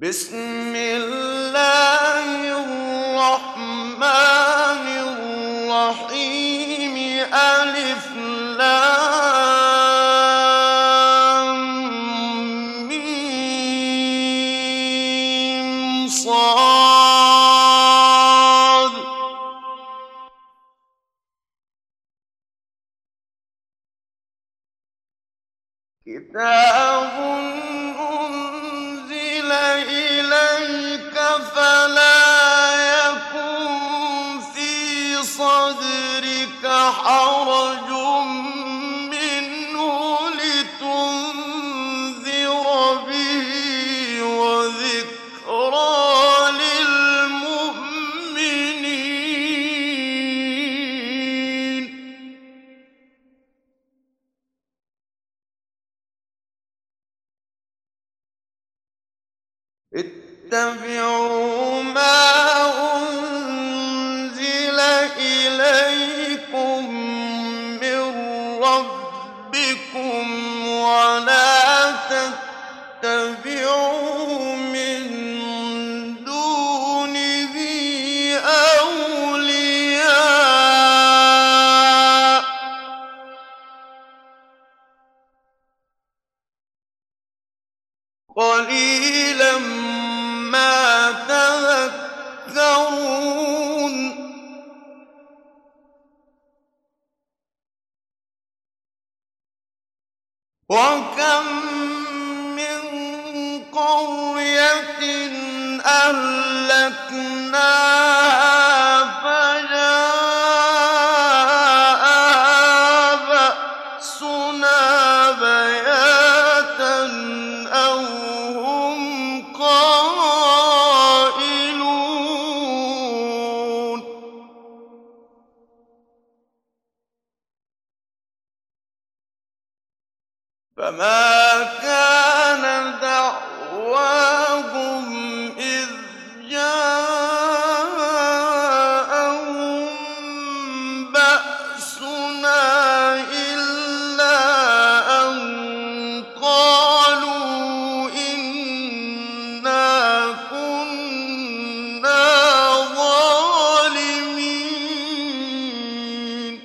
بسم الله الرحمن الرحيم ألف لام ميم صاد كتاب أنزل إليك فلا يكن في صدرك حرج منه لتنذر به وذكرى للمؤمنين اتبعوا ما أنزل إليكم من ربكم ولا تتبعوا من دونه أولياء قليلا ما تذكرون وكم من قرية أهلكناها فجاءها بأسنا بياتا أو هم قائلون فما كان دعواهم إذ جاءهم بأسنا إلا أن قالوا إنا كنا ظالمين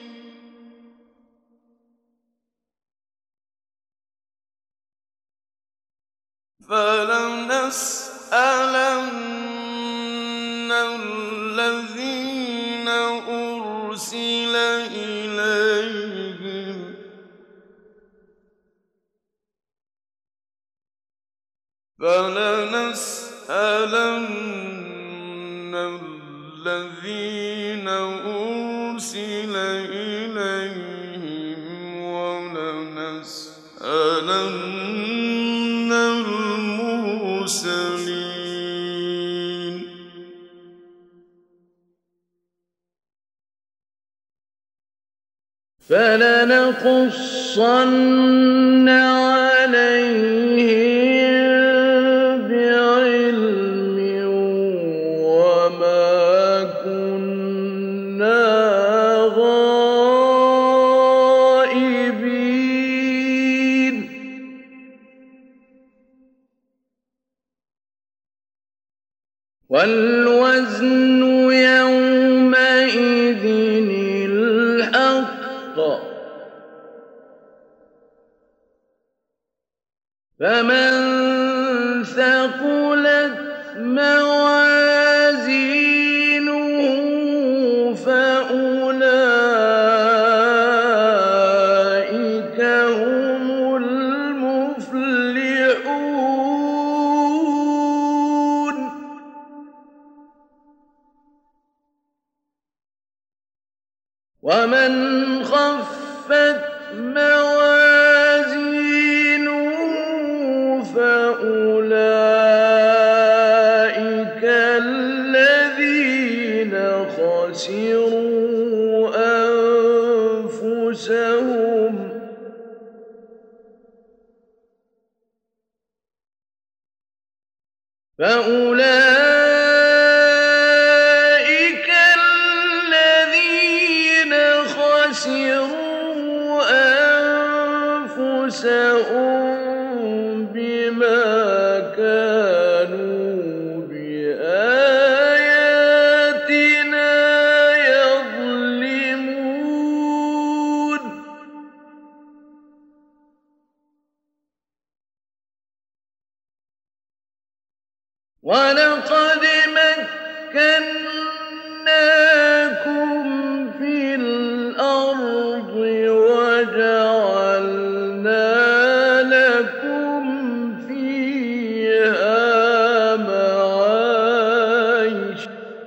فلنسألن الذين أرسل إليهم ولنسألن المرسلين فلنقصن عليهم بعلم وما كنا غائبين والوزن يومئذ الحق فمن ثقلت موازينه فأولئك هم المفلحون ومن خفت موازينه فأولئك الذين خسروا أنفسهم بما كانوا كانوا بآياتنا يظلمون ولقد مكناكم في الأرض وجعلنا لكم فيها معايش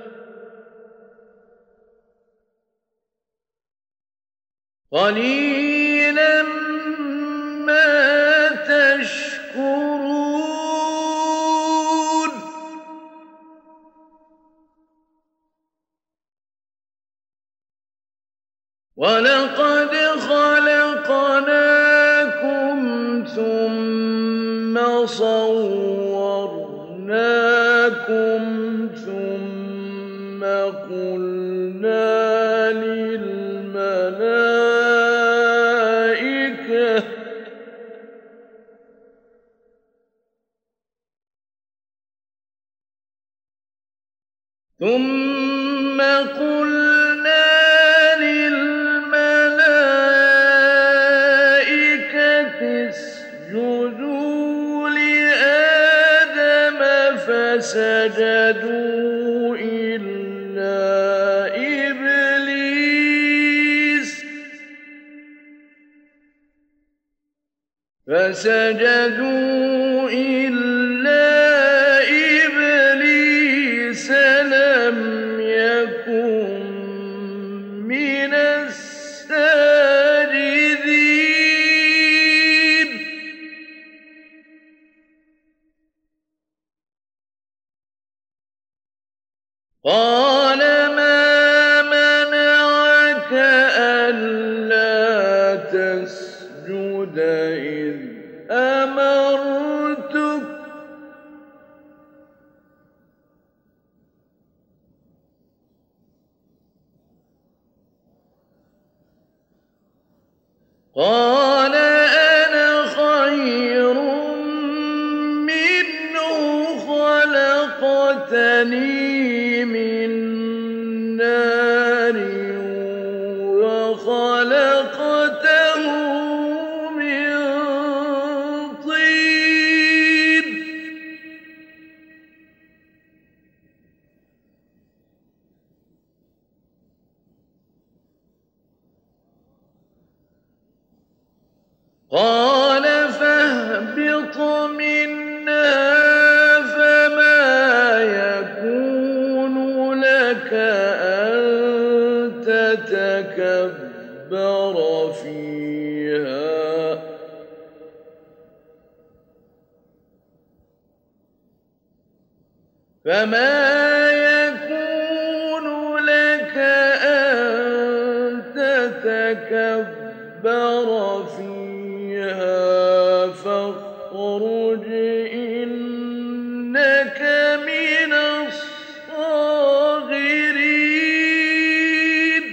قليلا ما تشكرون ولقد خلقناكم ثم صورناكم ثم قلنا للملائكة ثم قلنا للملائكة اسجدوا لآدم فسجدوا إلا إبليس لم يكن من الساجدين قال ما منعك ألا تسجد إذ أمرتك قال أنا خير منه خلقتني من نار وخلقته من طين قال فاهبط منها فما يكون لك أن تتكبر فيها فاخرج إنك من الصاغرين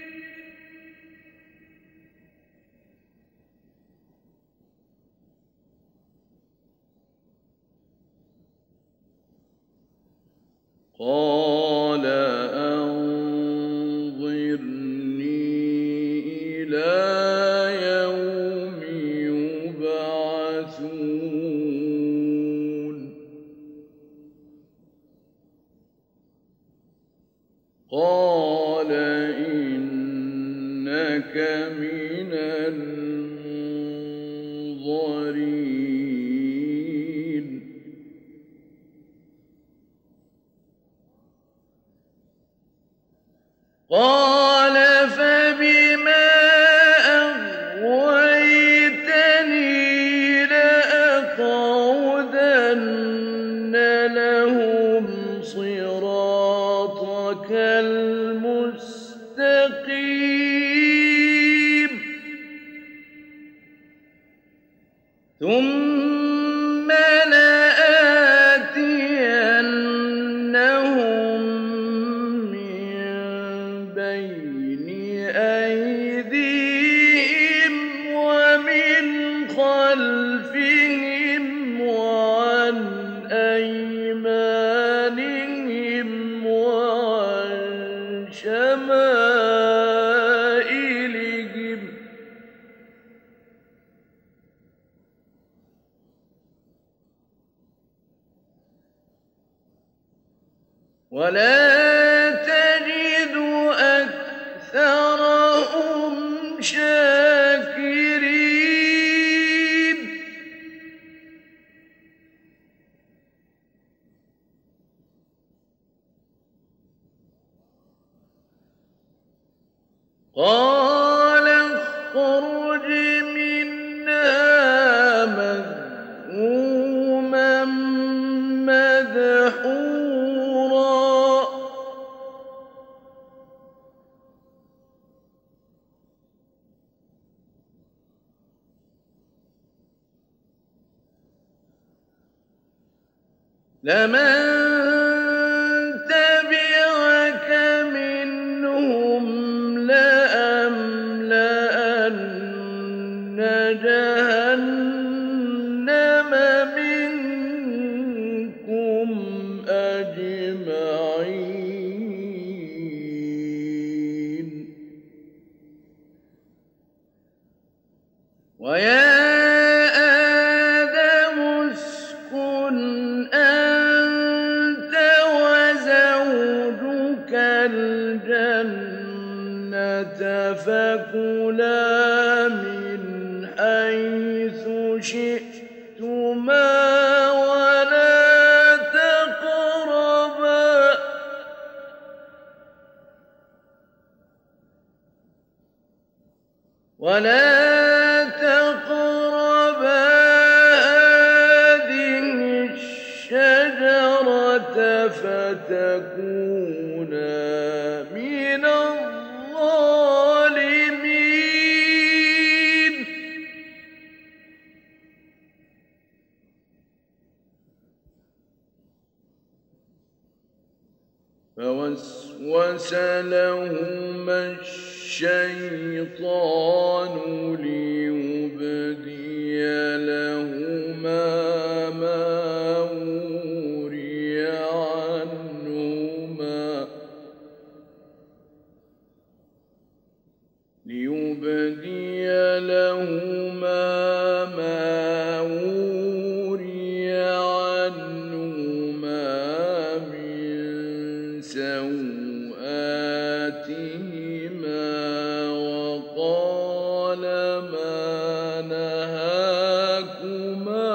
قال أنظرني إلى يوم يبعثون قال إنك من المنظرين قال فبما أغويتني لأقعدن لهم صراطك المستقيم ثم لآتينهم من بين أيديهم ومن خلفهم وعن أيمانهم أيمانهم وعن شمائلهم ولا تجد أكثرهم شاكرين قال اخرج منها مذءوما مدحورا لمن تبعك منهم لأملأن جهنم منكم أجمعين ويا آدم اسكن أنت وزوجك الجنة فكلا من حيث شئتما ولا تقربا هذه الشجرة فتكونا من الظالمين فوسوس لهما الشيطان ليبدي لهما ما وري عنهما من سوآتهما وقال ما نهاكما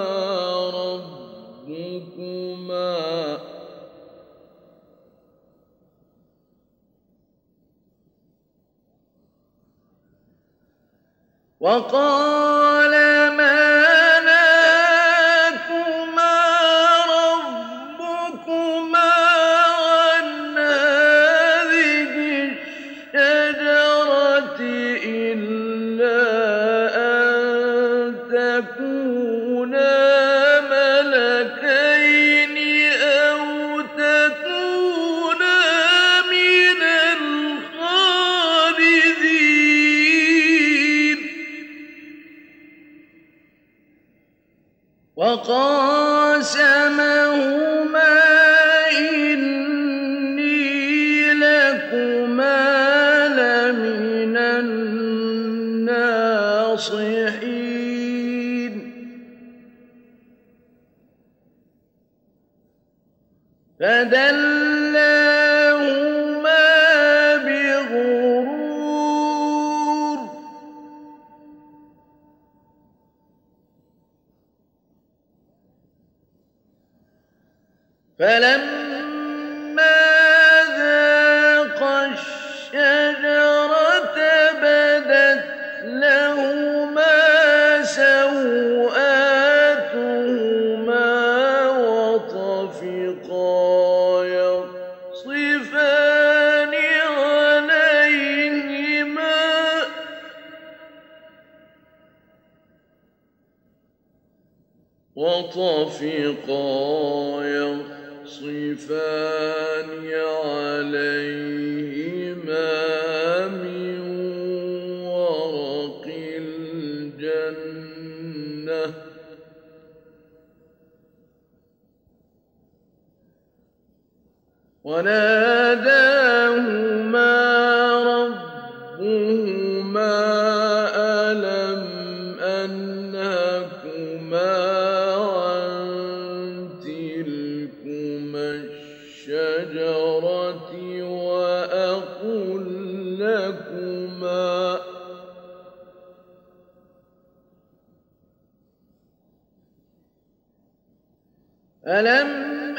ربكما عن هذه الشجرة إلا أن تكونا ملكين أو تكونا من الخالدين وقاسمهما إني لكما لمن الناصحين فدلاهما بغرور فلما ذاقا الشجرة بدت لهما سوآتهما وطفقا يخصفان عليهما من ورق الجنة وناداهما ربهما ألم أنهكما عن تلكما الشجرة وأقل لكما ألم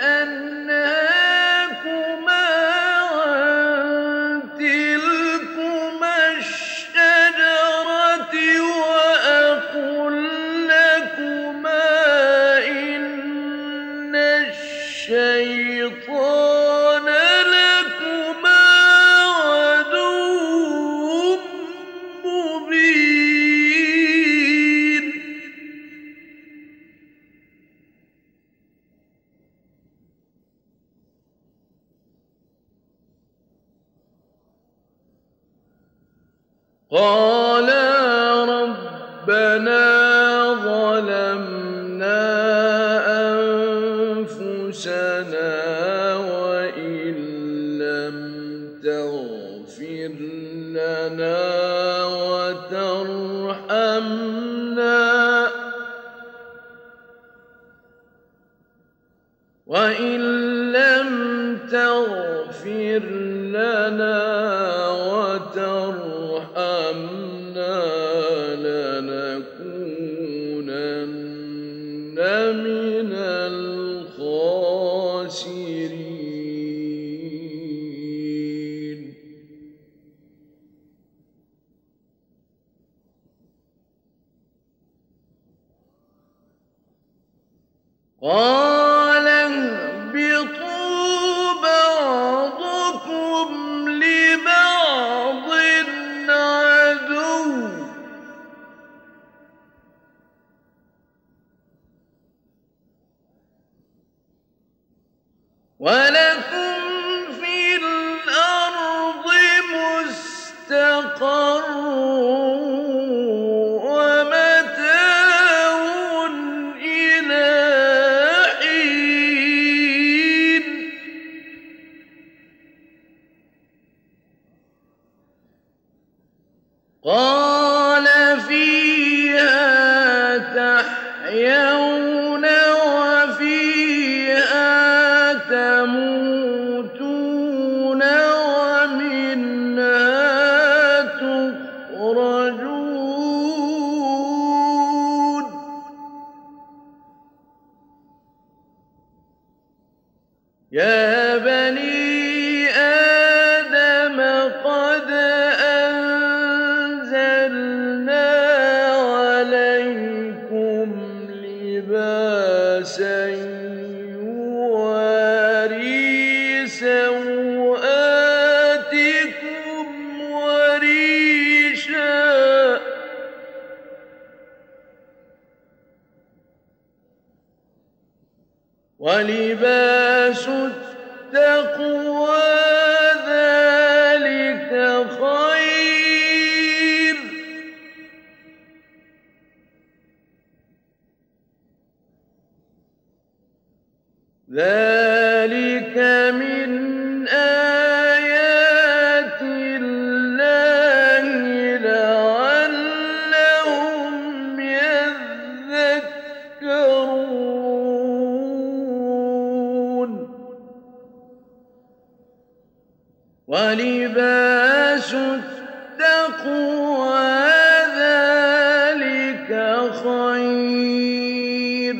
أنهاكما عن تلكما الشجرة وأقل لكما إن الشيطان لكما عدو مبين قالا ربنا ظلمنا أنفسنا وإن لم تغفر لنا وترحمنا لنكونن من الخاسرين قال اهبطوا بعضكم لبعض عدو ولكم في الأرض مستقر ومتاع إلى حين قال فيها تحيون وفيها تموتون ومنها تخرجون يا بني آدم قد أنزلنا عليكم لباسا يواري سوآتكم وريشا ولباس التقوى ذلك خير ذلك من آيات الله لعلهم يذكرون ولباس التقوى ذلك خير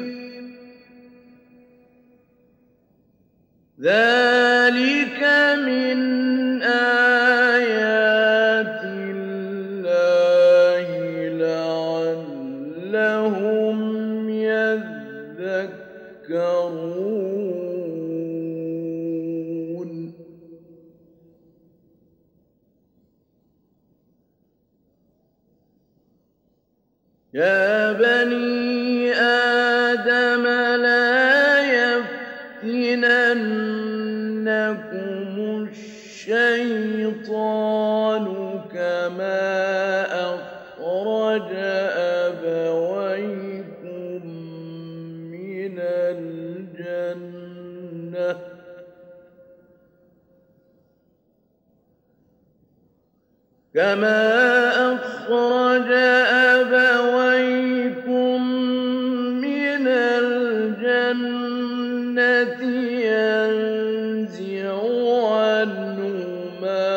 ذلك من آيات الله لعلهم يذكرون يا بني آدم لا يفتننكم الشيطان كما أخرج أبويكم من الجنة كما أخرج أبويكم من الجنة ينزع عنهما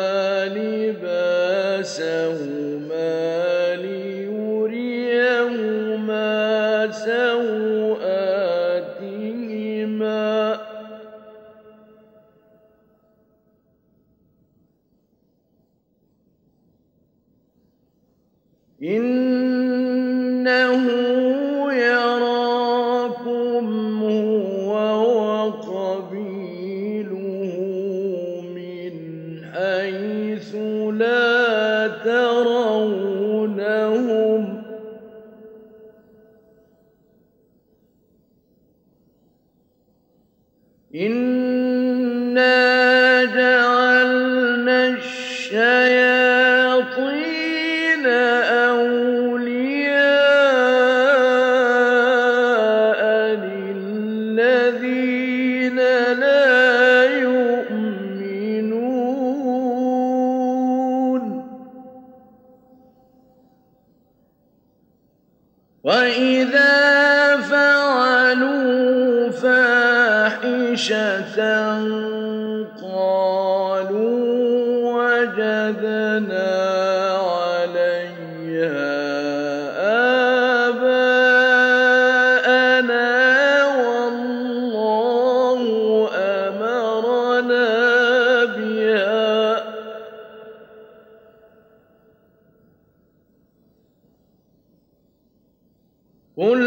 لباسهما ليريهما سوآتهما إنه يراكم هو وقبيله من حيث لا ترونهم إنا جعلنا الشياطين أولياء للذين لا يؤمنون وإذا فعلوا فاحشة قالوا وجدنا عليها آباءنا والله أمرنا بها قل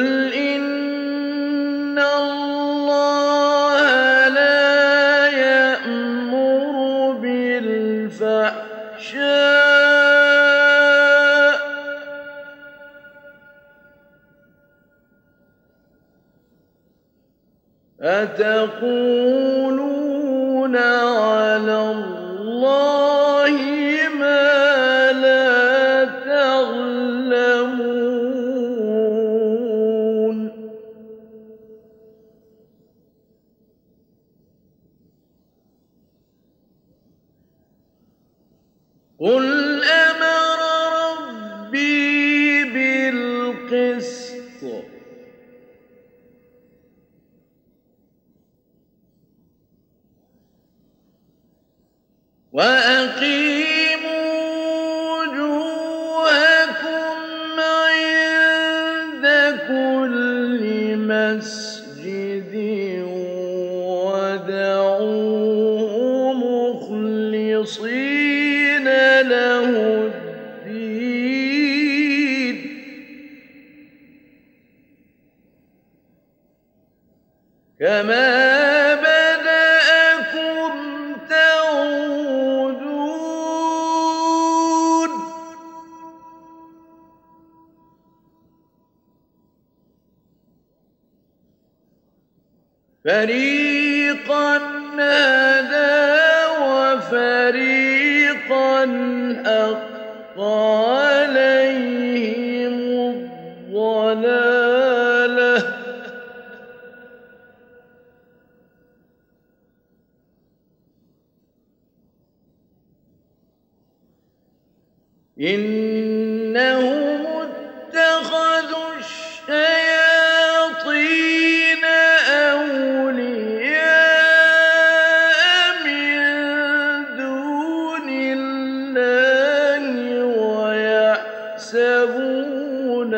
إن الله لا يأمر بالفحشاء أتقولون على الله ما لا تعلمون قل أمر ربي بالقسط وأقيموا وجوهكم عند كل مسجد ودعوه مخلصين له الدين كما بدأكم تعودون فريقا هدى وفريقا حق عليهم الضلالة إنهم اتخذوا الشياطين أولياء من دون الله ويحسبون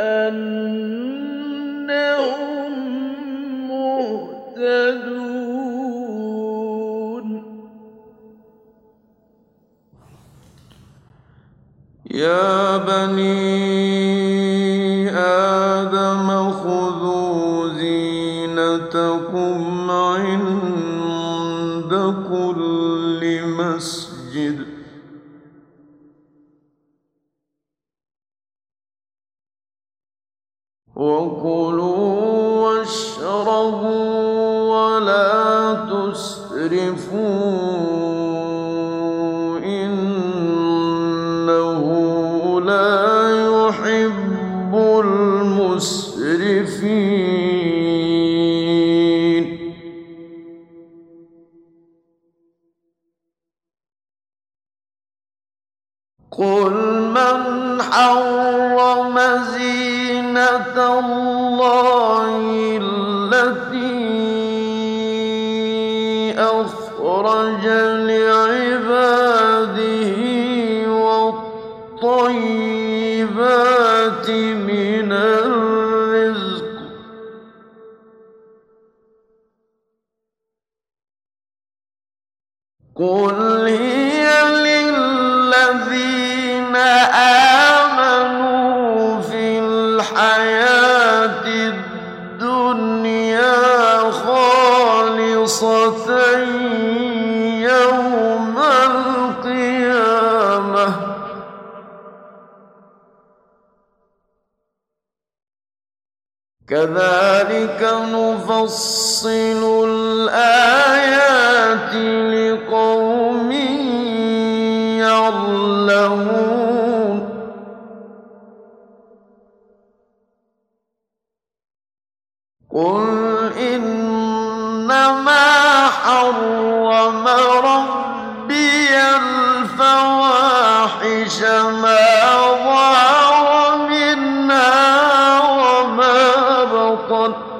أنهم مهتدون يا بني آدم خذوا زينتكم عند كل مسجد وكلوا واشربوا ولا تسرفوا إنه لا يحب المسرفين قُلْ مَنْ حَرَّمَ زِينَةَ اللَّهِ الَّتِي أَخْرَجَ لِعِبَادِهِ وَالطَّيِّبَاتِ مِنَ الرِّزْقِ ۚ قُلْ هِيَ لِلَّذِينَ آمَنُوا فِي الْحَيَاةِ الدُّنْيَا خَالِصَةً يَوْمَ الْقِيَامَةِ ۗ كَذَٰلِكَ نُفَصِّلُ الْآيَاتِ لِقَوْمٍ يَعْلَمُونَ قُلْ إِنَّمَا حَرَّمَ رَبِّيَ الْفَوَاحِشَ مَا ظَهَرَ مِنْهَا وَمَا بَطَنَ ۖ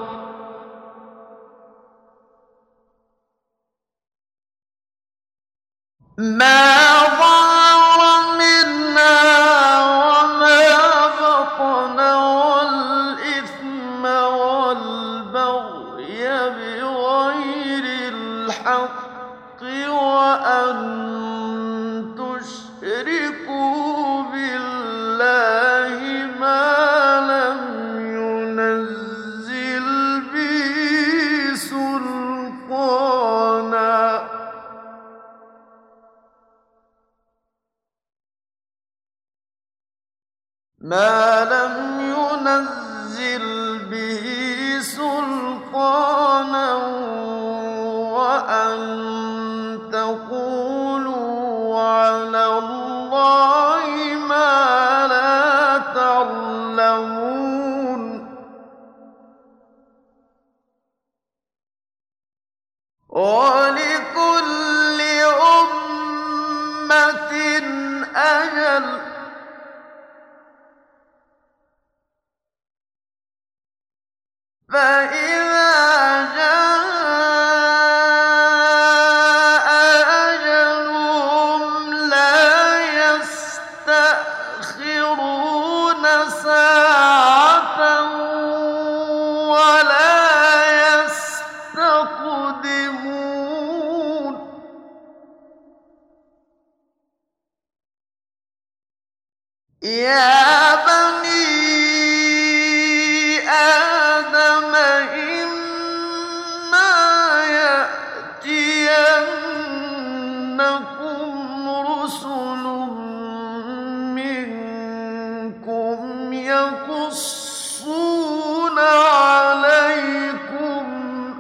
وَالْإِثْمَ وَالْبَغْيَ بِغَيْرِ الْحَقِّ وَأَن تُشْرِكُوا بِاللَّهِ مَا لَمْ يُنَزِّلْ بِهِ سُلْطَانًا ۚ وَأَن تَقُولُوا عَلَى اللَّهِ مَا لَا تَعْلَمُونَ وَلِكُلِّ أُمَّةٍ أَجَلٌ ۖ فَإِذَا جَاءَ أَجَلُهُمْ لَا يَسْتَأْخِرُونَ سَاعَةً وَلَا يَسْتَقْدِمُونَ يَا بَنِي آدَمَ إِمَّا يَأْتِيَنَّكُمْ رُسُلٌ مِّنكُمْ يَقُصُّونَ عَلَيْكُمْ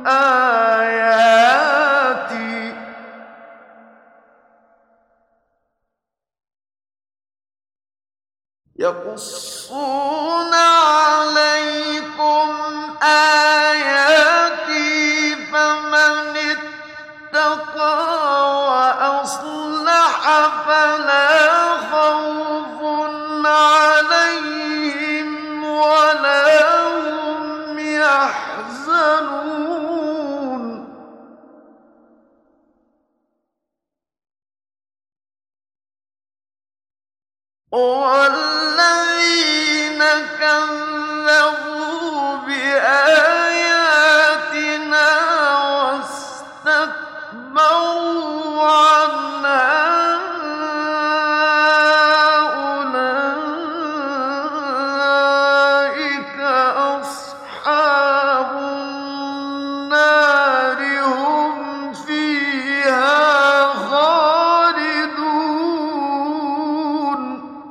آيَاتِي فَمَنِ اتَّقَىٰ وَأَصْلَحَ فَلَا خَوْفٌ عَلَيْهِمْ وَلَا هُمْ يَحْزَنُونَ وَالَّذِينَ كَذَّبُوا بِآيَاتِنَا وَاسْتَكْبَرُوا عَنْهَا أُولَٰئِكَ أَصْحَابُ النَّارِ ۖ هُمْ فِيهَا خَالِدُونَ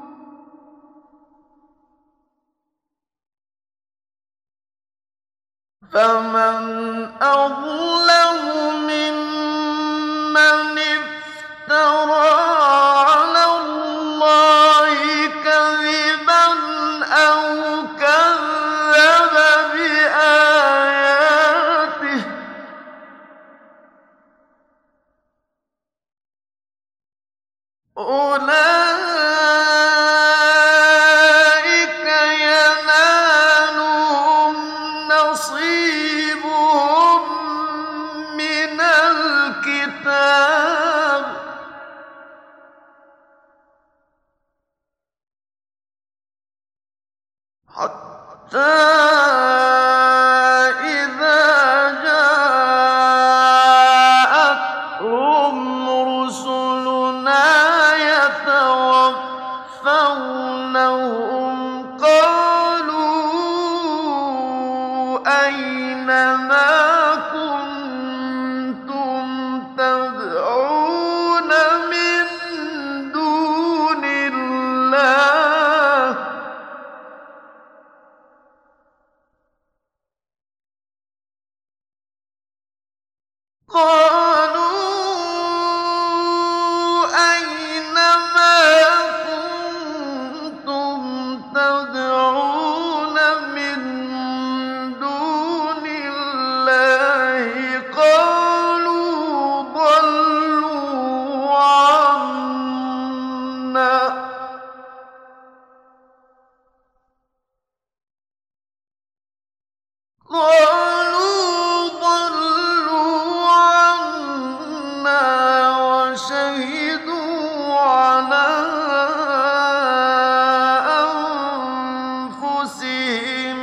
فَمَنْ أَظْلَمُ مِمَّنِ افْتَرَىٰ عَلَى اللَّهِ كَذِبًا أَوْ كَذَّبَ بِآيَاتِهِ ۚ أُولَٰئِكَ الكتاب حتى إذا جاءتهم رسلنا يتوفونهم قالوا أين ما كنتم تدعون من دون الله قالوا أين ما كنتم تدعون من دون الله قالوا ضلوا عنا وشهدوا على أنفسهم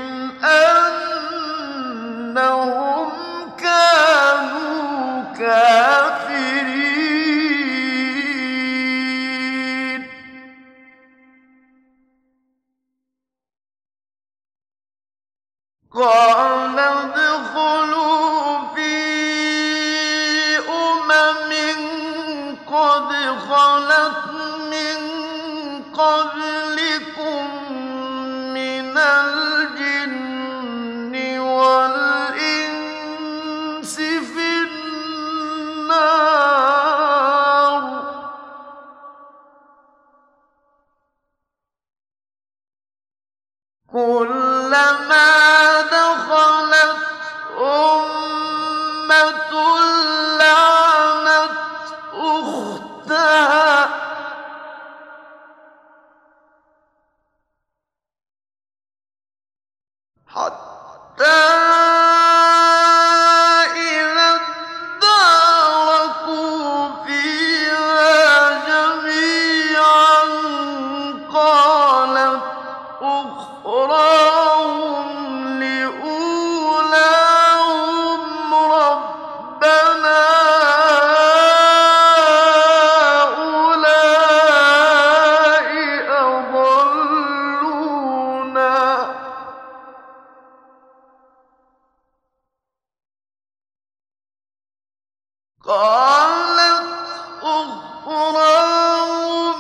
أنهم كانوا كافرين قال ادخلوا في قد خلت من قبلكم من الجن والإنس في النار كلما دخلت أمة لعنت أختها حتى إذا اداركوا فيها جميعا قالت أخراهم لأولاهم ربنا قالت أخراهم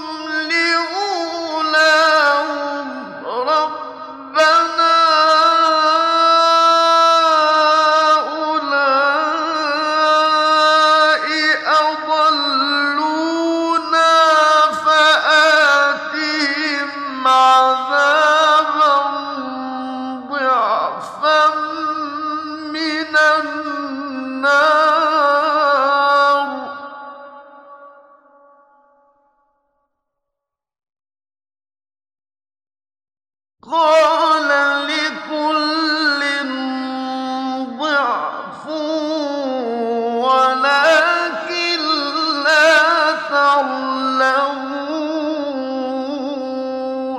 لأولاهم ربنا هؤلاء أضلونا فآتهم عذابا ضعفا من النار قال لكل ضعف ولكن لا تعلمون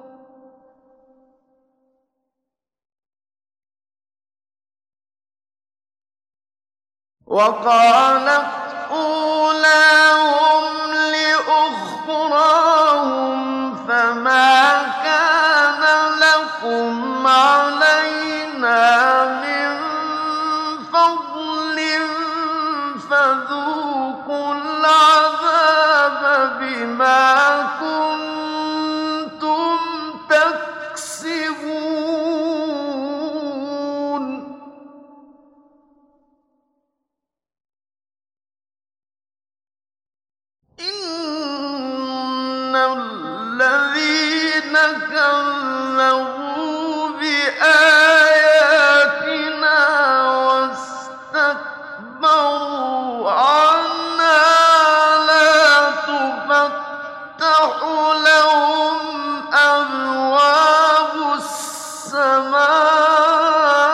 وقالت أولاهم لأخراهم فما كان لكم علينا من فضل فذوقوا العذاب بما كنتم تكسبون إن الذين كذبوا بآياتنا واستكبروا عنها لا تفتح لهم أبواب السماء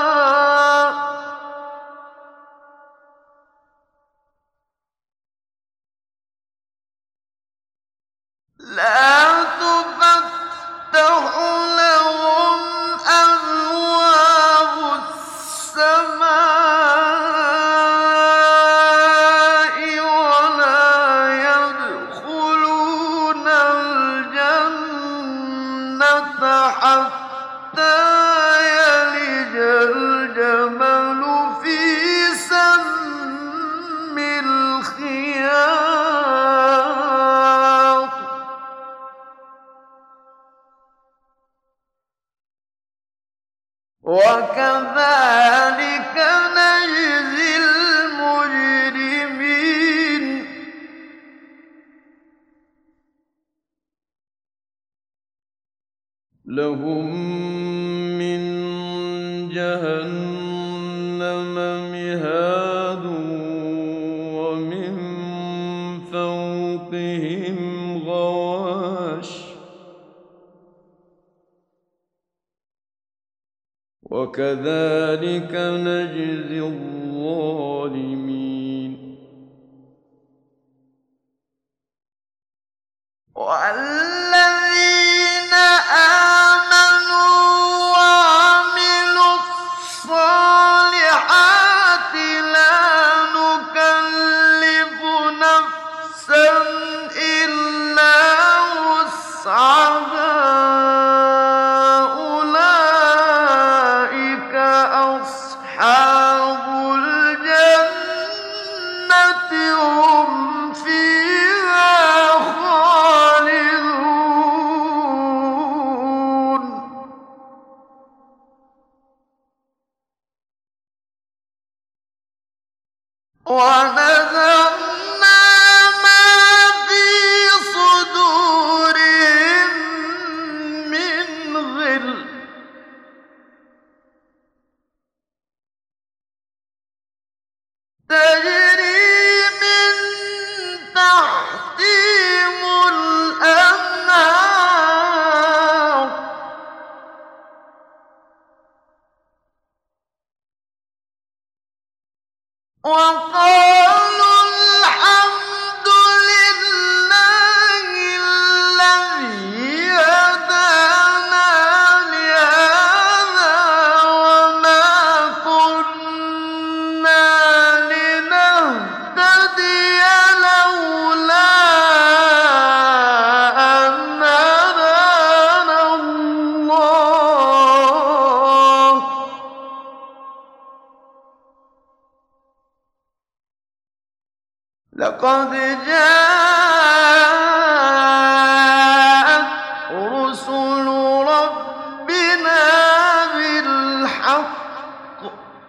لهم من جهنم مهاد ومن فوقهم غواش وكذلك نجزي الظالمين والذين آمنوا وعملوا الصالحات لا نكلف نفسا إلا وسعها أولئك أصحاب الجنة هم فيها خالدون ونزعنا ما في صدورهم من غل تجري من تحتهم الأنهار وقالوا الحمد لله الذي هدانا لهذا وما كنا لنهتدي لولا أن هدانا الله لقد جاءت رسل ربنا بالحق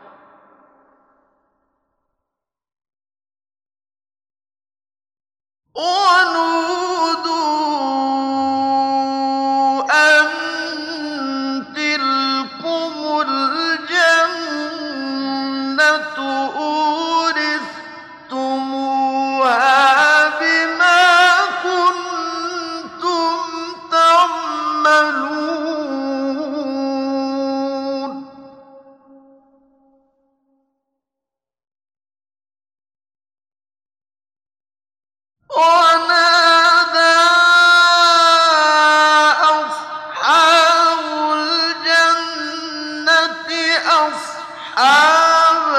ونودوا أن تلكم الجنة أورثتموها بما كنتم تعملون ونادى أصحاب الجنة أصحاب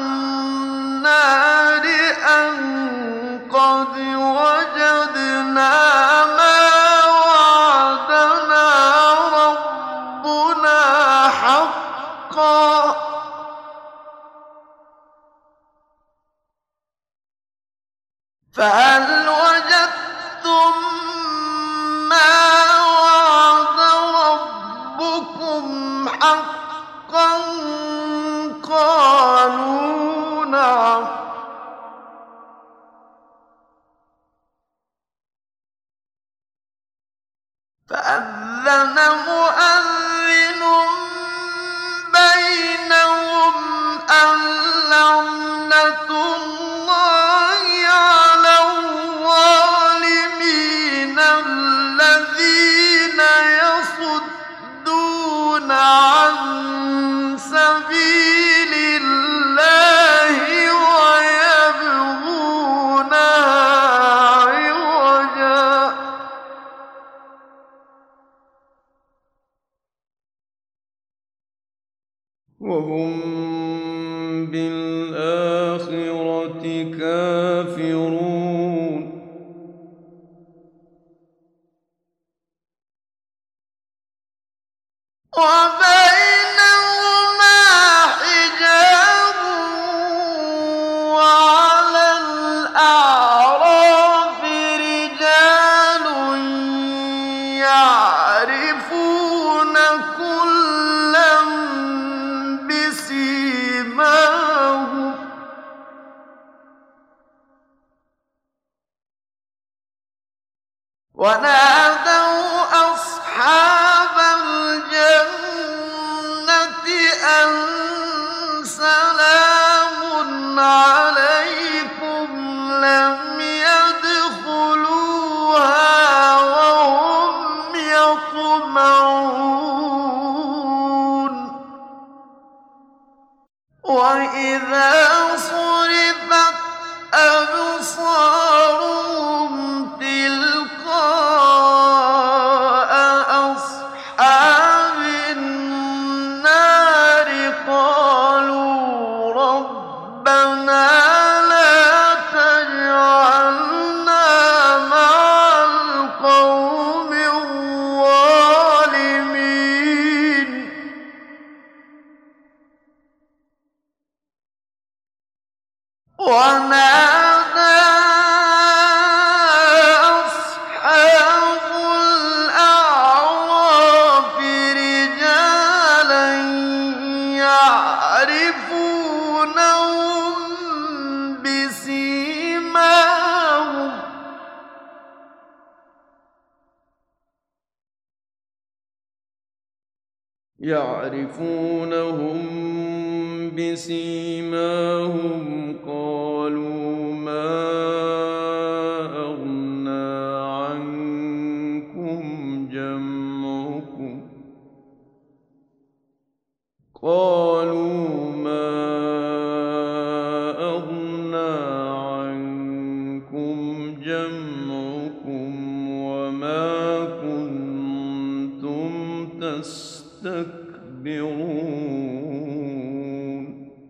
النار أن قد وجدنا ما وعدنا ربنا حقا فهل وجدتم ما وعد ربكم حقا قالوا نعم فأذن مؤذن بينهم أن لعنة الله على الظالمين الذين يصدون عن سبيل الله ويبغونها عوجا وهم بالآخرة كافرون وبينهما حجاب وعلى الأعراف رجال يعرفون كلا بسيماهم ونادوا أصحاب يعرفونهم بسيماهم قالوا ما أغنى عنكم جمعكم قالوا ما أغنى عنكم جمعكم وما كنتم تستكبرون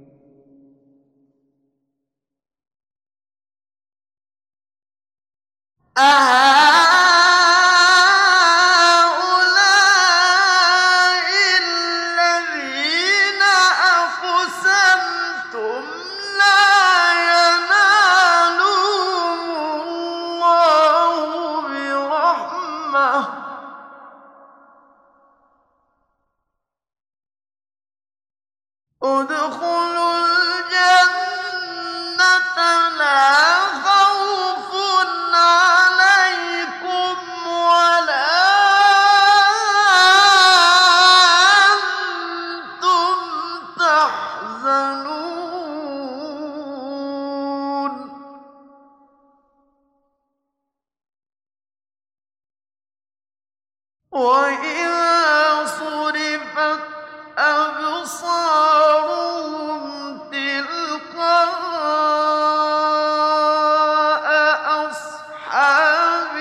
أهؤلاء الذين أقسمتم لا ينالهم الله برحمة ادخلوا الجنة لا خوف عليكم ولا أنتم تحزنون وإذا صرفت أبصارهم تلقاء أصحاب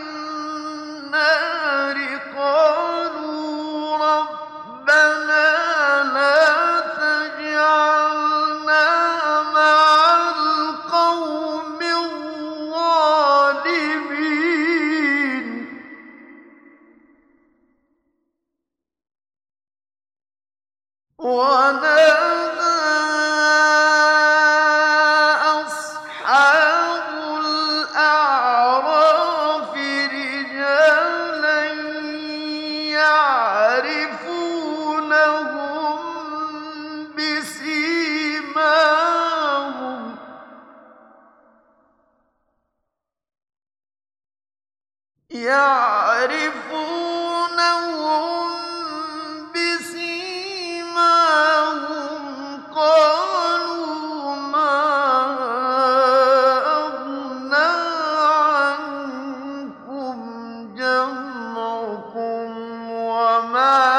النار قالوا ربنا لا تجعلنا مع القوم الظالمين ونادى أصحاب الأعراف رجالا يعرفونهم بسيماهم قالوا ما أغنى عنكم جمعكم وما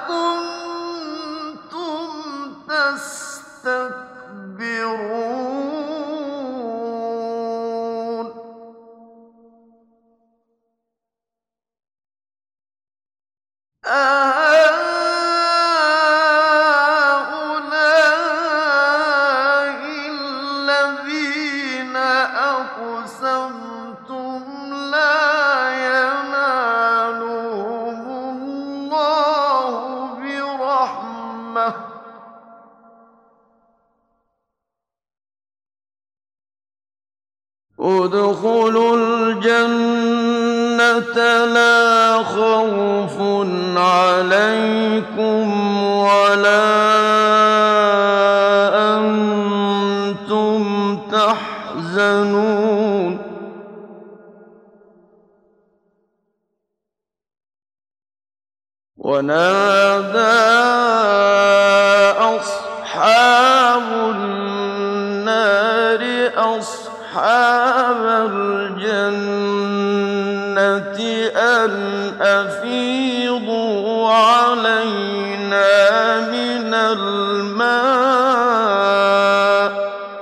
كنتم تستكبرون أهؤلاء الذين أقسمتم لا ينالهم الله برحمة ادخلوا الجنة لا خوف عليكم ولا أنتم تحزنون ونادى أصحاب النار أصحاب الجنة أن أفيضوا علينا من الماء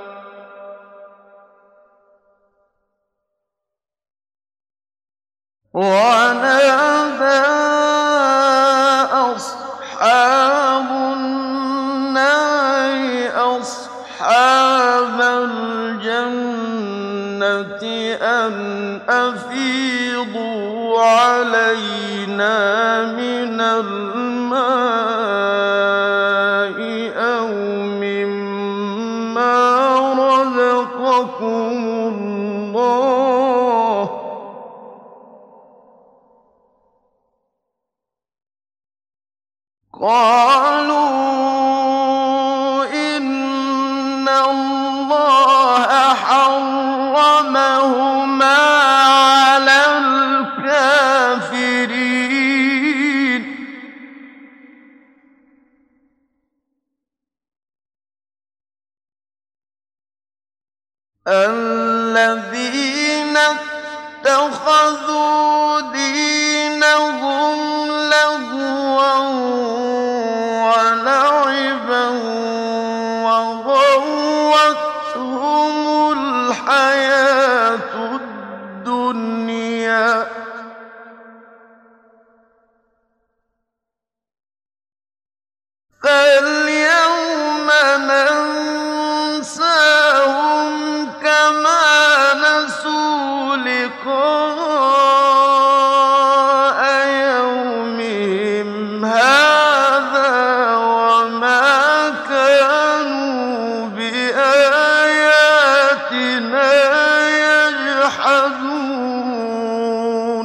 ونادى أصحاب النار أصحاب الجنة أن أفيضوا علينا من الماء أو مما رزقكم الله قالوا إن الله حرمهما على الكافرين الذين اتخذوا دينهم لهوا ولعبا وغرتهم الحياة الدنيا فاليوم ننساهم كما نسوا لقاء يومهم هذا وما كانوا بآياتنا يجحدون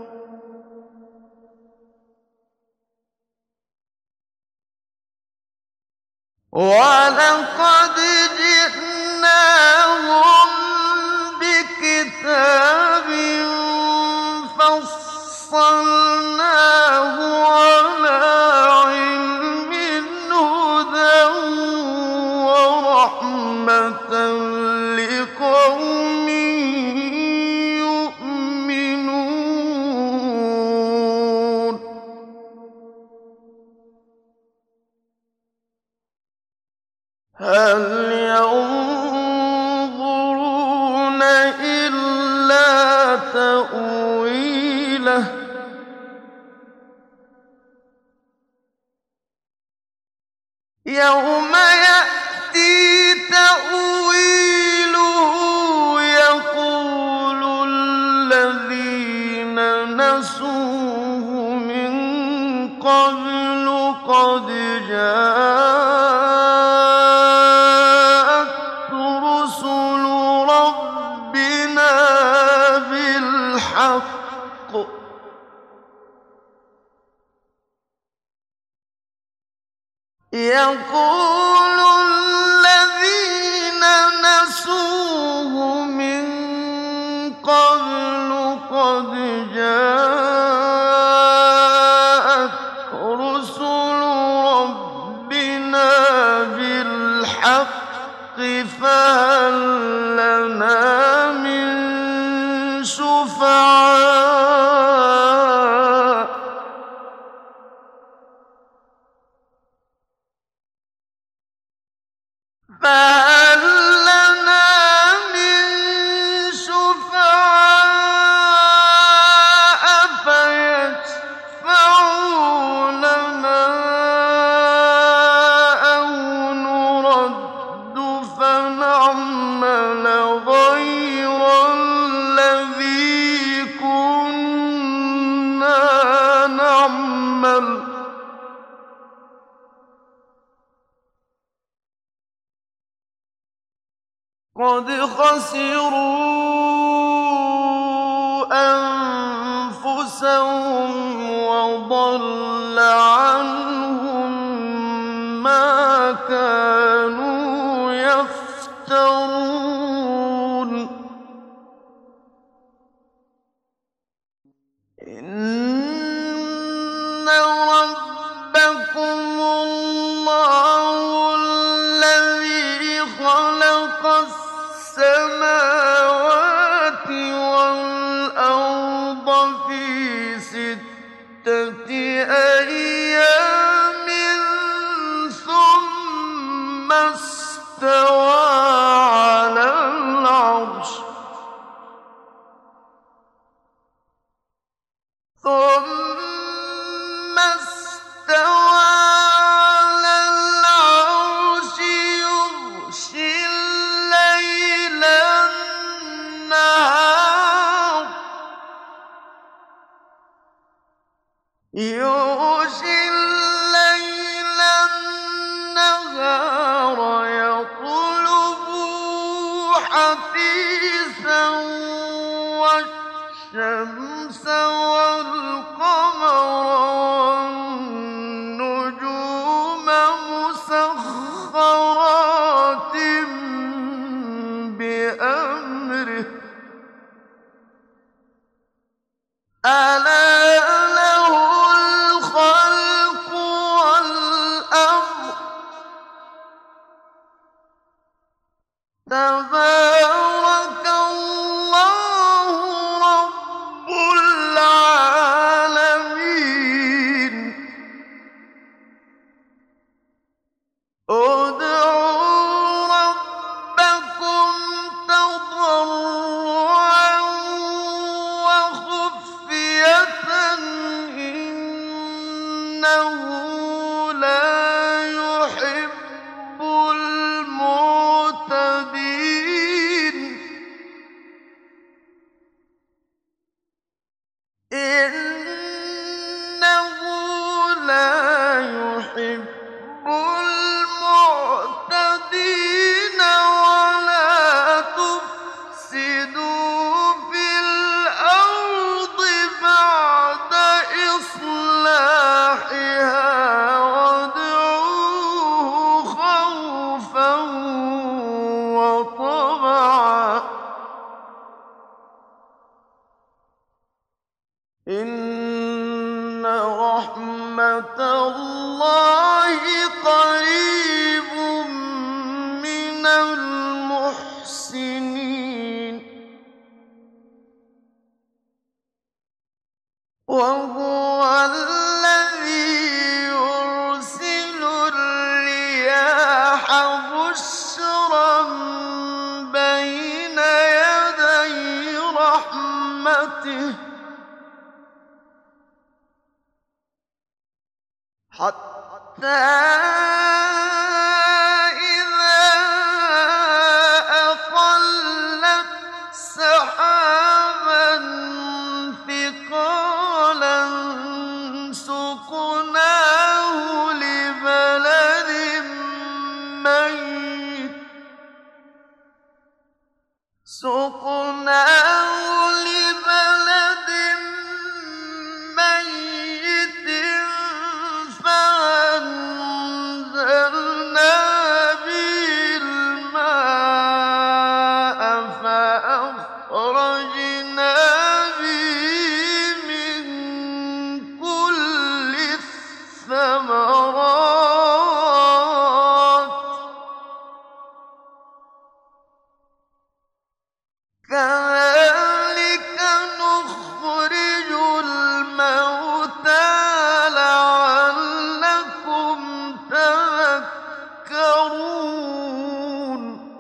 ولقد جئناهم بكتاب فصلناه على علم هدى ورحمة لقوم يؤمنون هل ينظرون إلا تأويله يوم يأتي تأويله يقول الذين نسوه من قبل قد جاءت رسل ربنا بالحق يقول الذين نسوه من قبل قد جاءت رسل ربنا بالحق فهل لنا من شفعاء فهل لنا من شفعاء فيشفعوا لنا أو نرد فنعمل غير الذي كنا نعمل قد خسروا أنفسهم وضل عنهم ما كانوا يفترون إن ربكم الله الذي خلق السماوات والأرض في 6 أيام ثم استوى على العرش ثم استوى على العرش يغشي الليل النهار يطلبه حثيثا والشمس والقمر والنجوم مسخرات بأمره ألا له الخلق والأمر تبارك إِنَّ رَحْمَتَ اللَّهِ قَرِيبٌ مِّنَ الْمُحْسِنِينَ وَهُوَ الَّذِي يُرْسِلُ الرِّيَاحَ بُشْرًا بَيْنَ يَدَيْ رَحْمَتِهِ حَتَّىٰ إِذَا أَقَلَّتْ سَحَابًا ثِقَالًا سُقْنَاهُ لِبَلَدٍ مَّيِّتٍ فَأَنزَلْنَا بِهِ الْمَاءَ فَأَخْرَجْنَا بِهِ مِن كُلِّ الثَّمَرَاتِ ۚ كَذَٰلِكَ نُخْرِجُ الْمَوْتَىٰ لَعَلَّكُمْ تَذَكَّرُونَ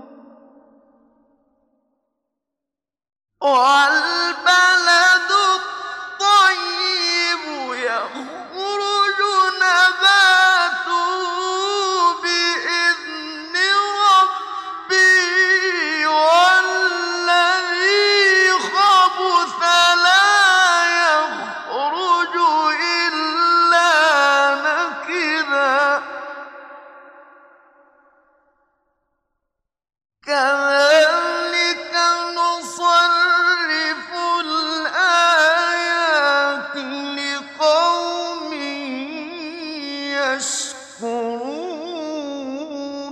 وَالْبَلَدُ الطَّيِّبُ يَخْرُجُ نَبَاتُهُ بِإِذْنِ رَبِّهِ وَالَّذِي خَبُثَ لَا يَخْرُجُ إِلَّا نَكِدًا ۚ كَذَٰلِكَ نُصَرِّفُ الْآيَاتِ لِقَوْمٍ يَشْكُرُونَ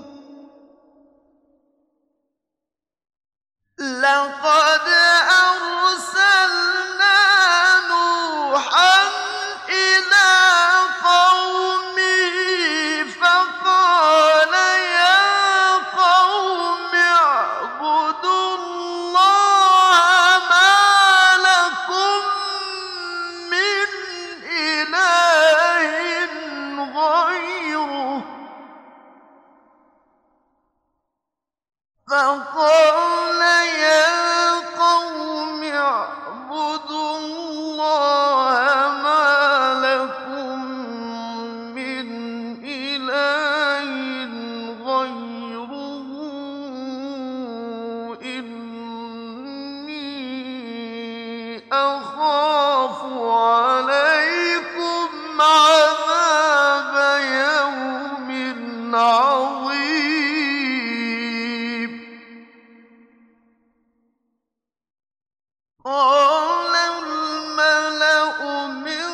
لَقَدْ أَرْسَلْنَا نُوحًا إِلَىٰ قَوْمِهِ فَقَالَ يَا قَوْمِ اعْبُدُوا اللَّهَ مَا لَكُم مِّنْ إِلَٰهٍ غَيْرُهُ إِنِّي أَخَافُ عَلَيْكُمْ عَذَابَ يَوْمٍ عَظِيمٍ قَالَ الْمَلَأُ مِن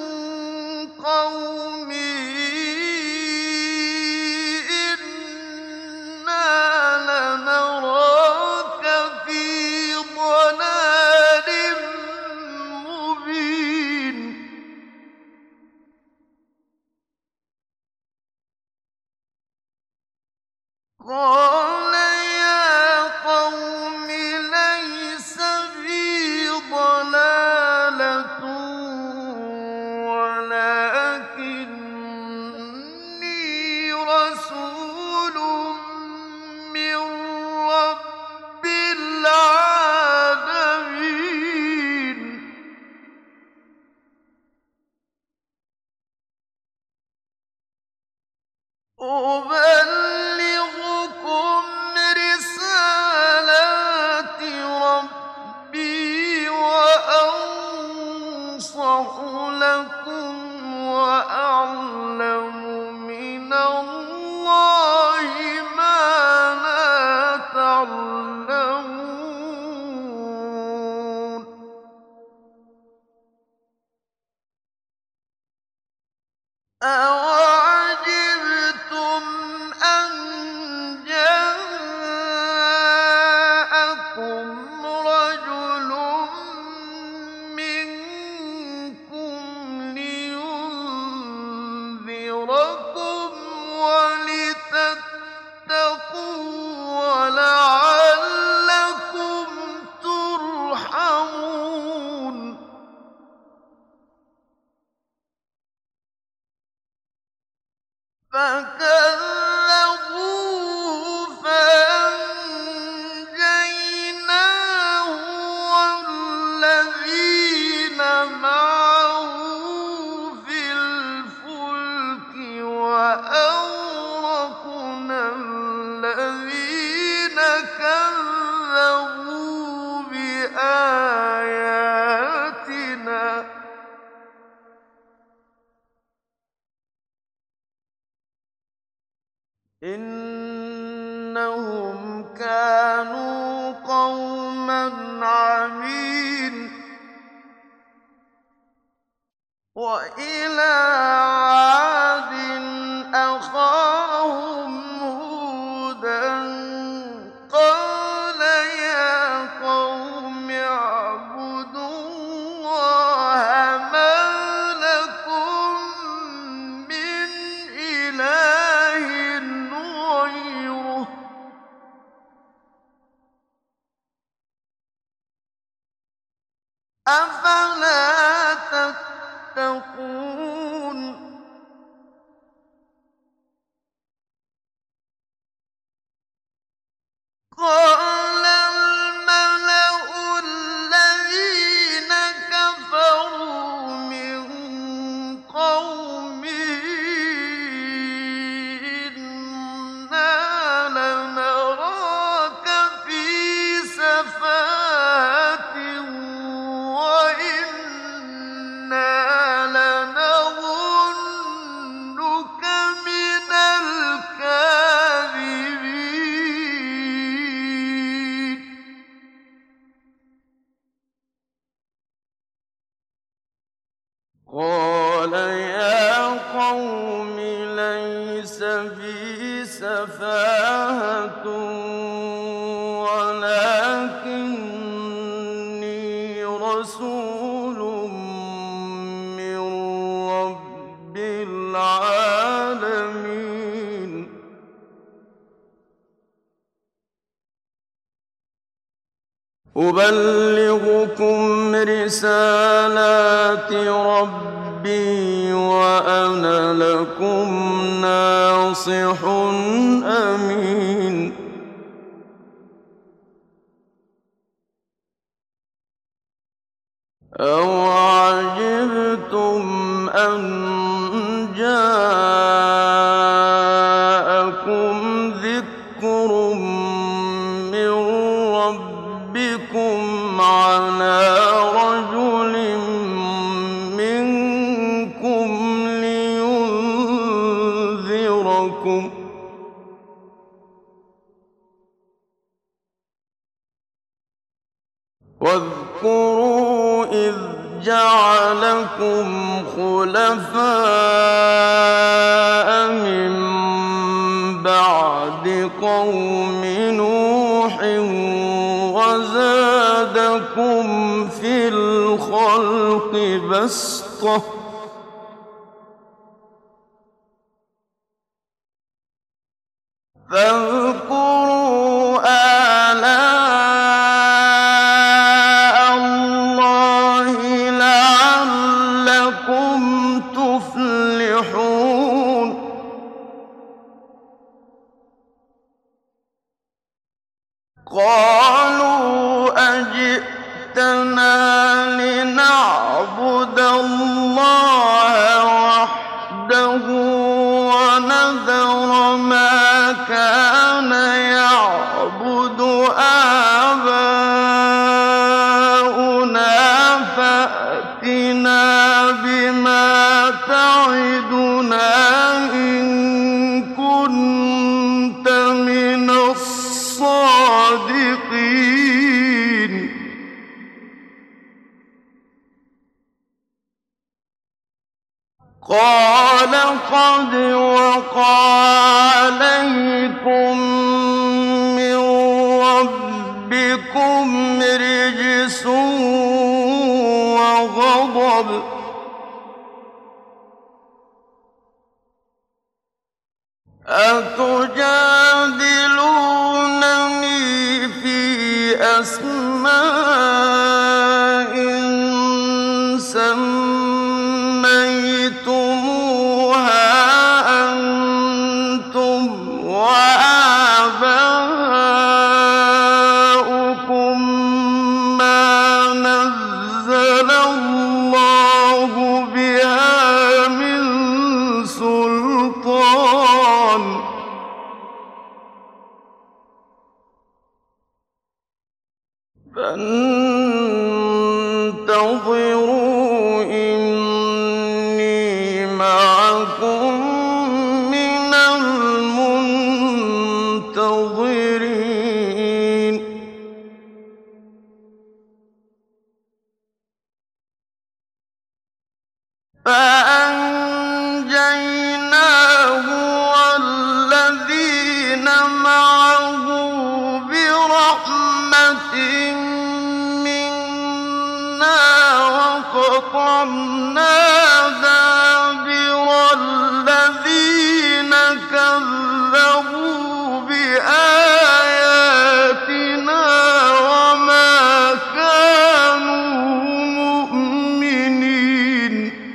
قَوْمِهِ إِنَّا لَنَرَاكَ فِي ضَلَالٍ مُّبِينٍ قَالَ يَا قَوْمِ لَيْسَ بِي فكذبوه فأنجيناه والذين معه في الفلك وأغرقنا الذين كذبوا بآياتنا إنهم كانوا قوما عمين وإلى عاد أخاهم هودا قال يا قوم اعبدوا الله ما لكم من إله غيره أفلا تتقون قال الملأ الذين كفروا من قومه إنا لنراك في سفاهة وإنا لنظنك من الكاذبين قال يا قوم ليس بي سفاهة ولكني رسول من رب العالمين أبلغكم رسالات ربي وأنا لكم ناصح أمين أَوَعَجِبْتُمْ أَن جَاءَكُمْ ذِكْرٌ مِّن رَّبِّكُمْ عَلَىٰ رَجُلٍ مِّنكُمْ لِيُنذِرَكُمْ ۚ واذكروا إذ جعلكم خلفاء من بعد قوم نوح وزادكم في الخلق بسطة فاذكروا آلاء الله لعلكم تفلحون قالوا أجئتنا لنعبد الله وحده ونذر ما كان يعبد آباؤنا فأتنا بما تعدنا إن كنت من الصادقين قال قد وقع عليكم من ربكم رجس وغضب أتجادلونني في أسماء سميتموها أنتم أنزل الله بها من سلطان فانتظروا إني معكم من المنتظرين فأنجيناه والذين معه برحمة منا وقطعنا دابر الذين كذبوا بآياتنا وما كانوا مؤمنين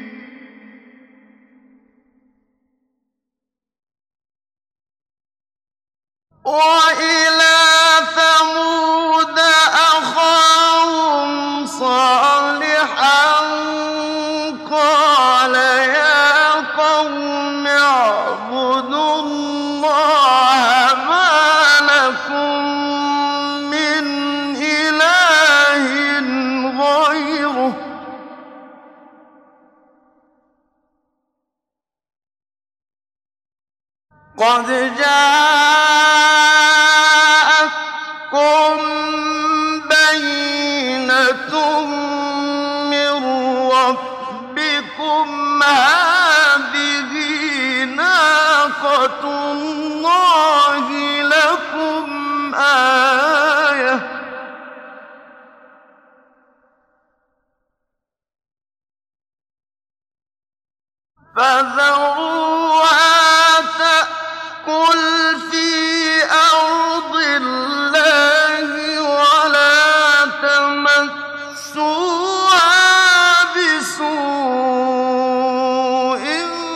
وإلى ثمود أخاهم صالحا قال يا قوم اعبدوا الله ما لكم من إله غيره قد جاءتكم بينة من ربكم هذه ناقة الله لكم آية فذروها تأكل في أرض الله ولا تمسوها بسوء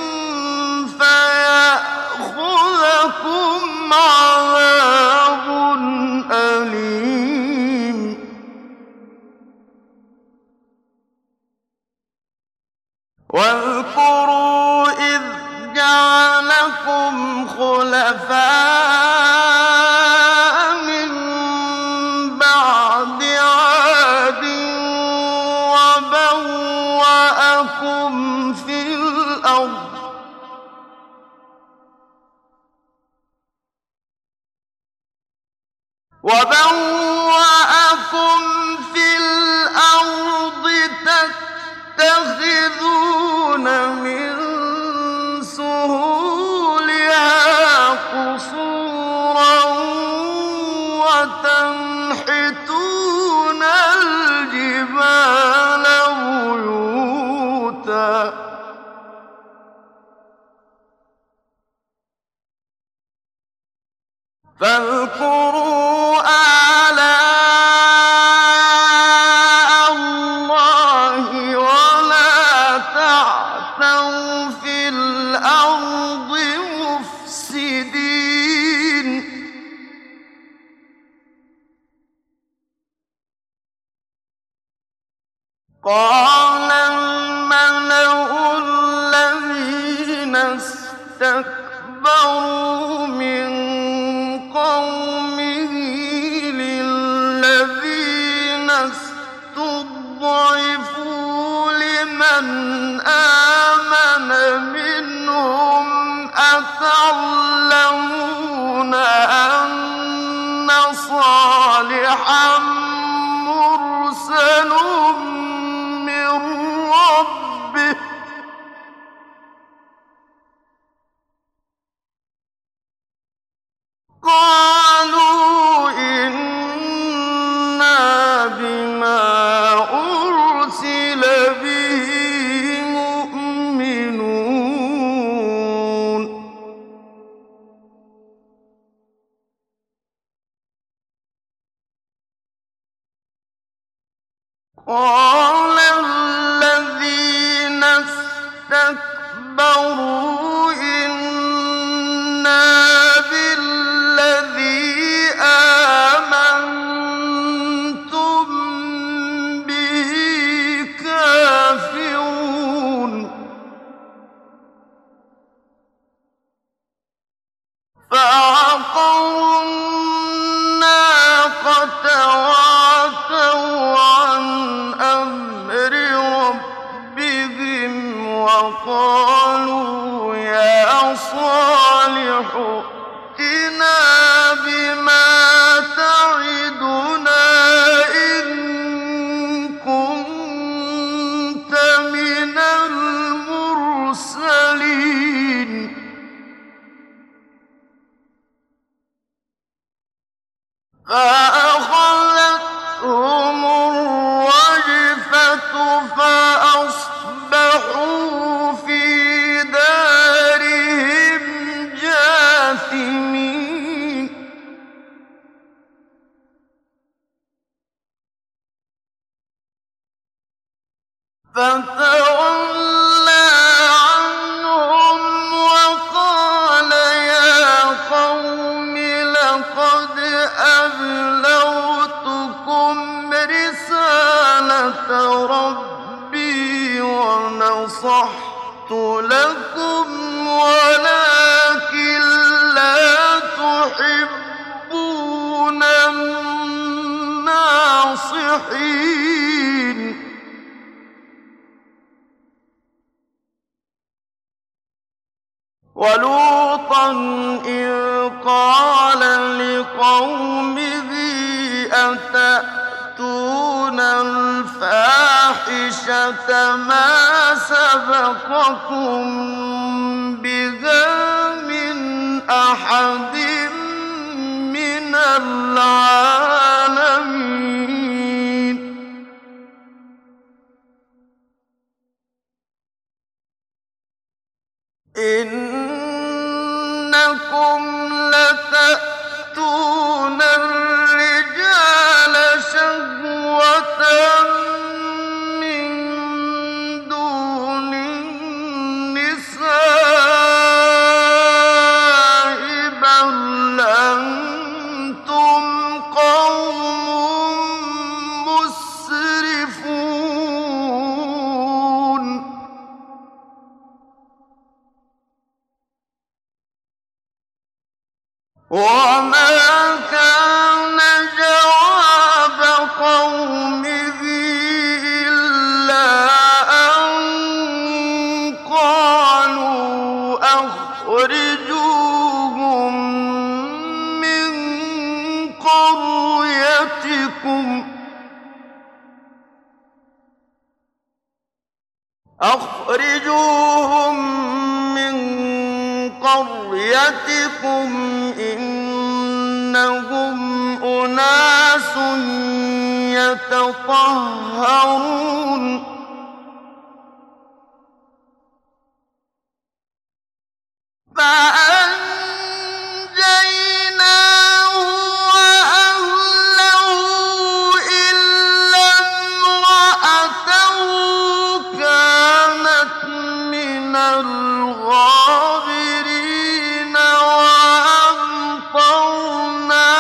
فيأخذكم عذاب أليم واذكروا إذ جعلكم خلفاء من بعد عاد وبوأكم في الأرض تتخذون من سهولها قصورا وتنحتون الجبال بيوتا فاذكروا آلاء الله ولا تعثوا في الأرض مفسدين قال الملأ الذين استكبروا من قومه للذين استضعفوا لمن آمن منهم أتعلمون أن صالحا مرسل من ربه قالوا إنا بما أرسل به مؤمنون قال الذين استكبروا إنا بالذي آمنتم به فَتَوَلَّىٰ عَنْهُمْ وَقَالَ يَا قَوْمِ لَقَدْ أَبْلَغْتُكُمْ رِسَالَةَ رَبِّي وَنَصَحْتُ لَكُمْ وَلَٰكِن لَّا تُحِبُّونَ النَّاصِحِينَ وَلُوطًا إِذْ قَالَ لِقَوْمِهِ أَتَأْتُونَ الْفَاحِشَةَ مَا سَبَقَكُم بِهَا مِنْ أَحَدٍ مِّنَ الْعَالَمِينَ إِنَّكُمْ لَتَأْتُونَ الرِّجَالَ شَهْوَةً مِّن دُونِ النِّسَاءِ ۚ بَلْ أَنتُمْ قَوْمٌ مُّسْرِفُونَ وَمَا كَانَ جَوَابَ قَوْمِهِ إِلَّا أَن قَالُوا أَخْرِجُوهُم مِّن قَرْيَتِكُمْ ۖ إِنَّهُمْ أُنَاسٌ يَتَطَهَّرُونَ فَأَنجَيْنَاهُ وَأَهْلَهُ إِلَّا امْرَأَتَهُ كَانَتْ مِنَ الْغَابِرِينَ وَأَمْطَرْنَا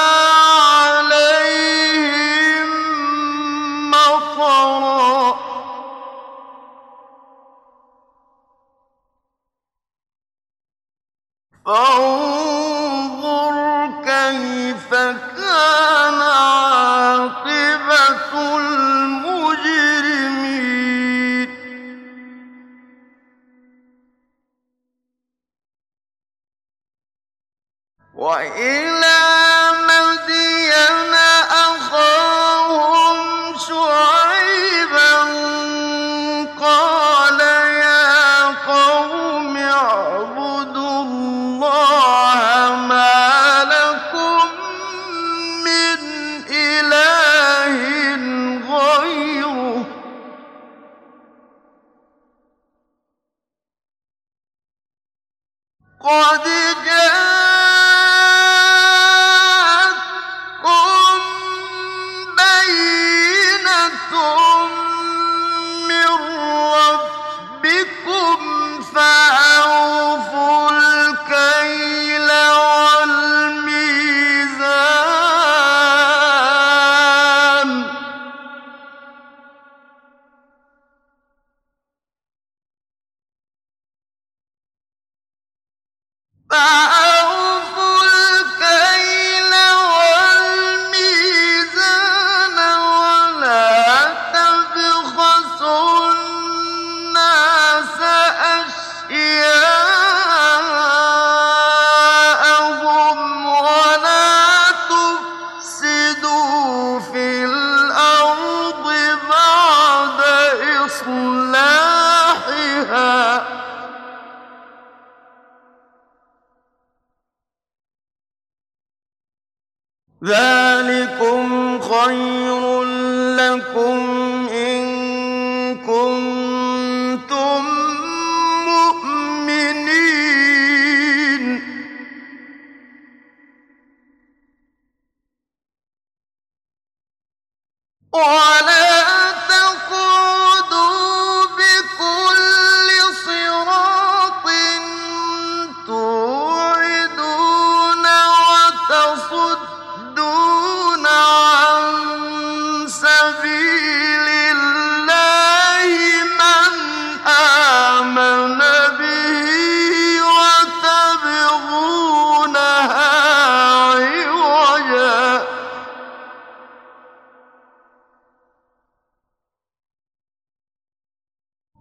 عَلَيْهِم مَّطَرًا ۖ فانظُرْ كَيْفَ كَانَ عَاقِبَةُ الْمُجْرِمِينَ وَإِلَىٰ مَدْيَنَ أَخَاهُمْ شُعَيْبًا ۚ قَالَ يَا قَوْمِ اعْبُدُوا اللَّهَ مَا لَكُم مِّنْ إِلَٰهٍ غَيْرُهُ ۖ قَدْ جَاءَتْكُم بَيِّنَةٌ مِّن رَّبِّكُمْ فَأَوْفُوا الْكَيْلَ وَالْمِيزَانَ وَلَا تَبْخَسُوا النَّاسَ أَشْيَاءَهُمْ وَلَا تُفْسِدُوا فِي الْأَرْضِ بَعْدَ إِصْلَاحِهَا ۚ ذَٰلِكُمْ خَيْرٌ لَّكُمْ إِن كُنتُم مُّؤْمِنِينَ وَلَا تَقْعُدُوا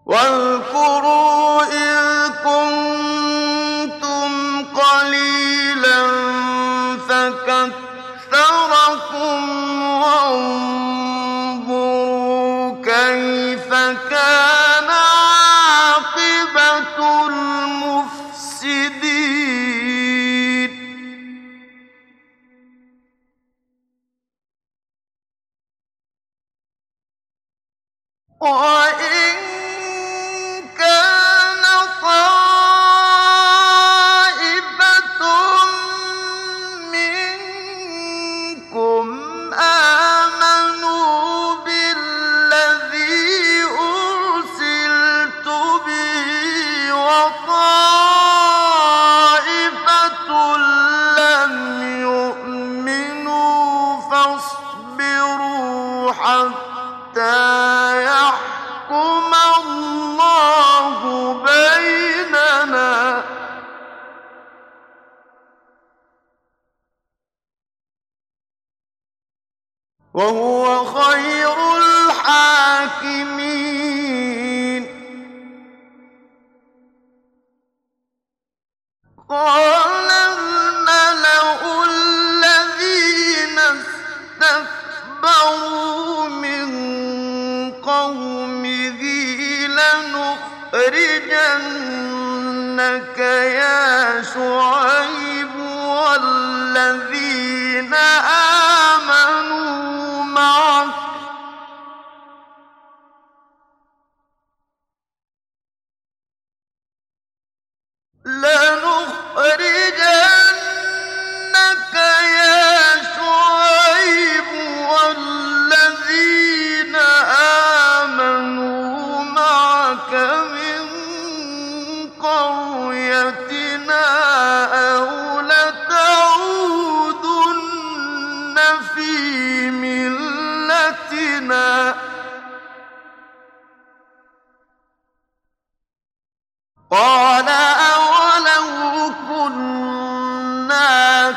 واذكروا إذ كنتم قليلا فكثركم وانظروا كيف كان عاقبة المفسدين وإن كان طائفة منكم آمنوا بالذي أرسلت به وطائفة لم يؤمنوا فاصبروا حتى يحكم الله بيننا وهو خير الحاكمين قال الملأ الذين استكبروا من قومه لنخرجنك يا شعيب والذين آمنوا معك من قريتنا أو لتعودن في ملتنا قال أولو كنا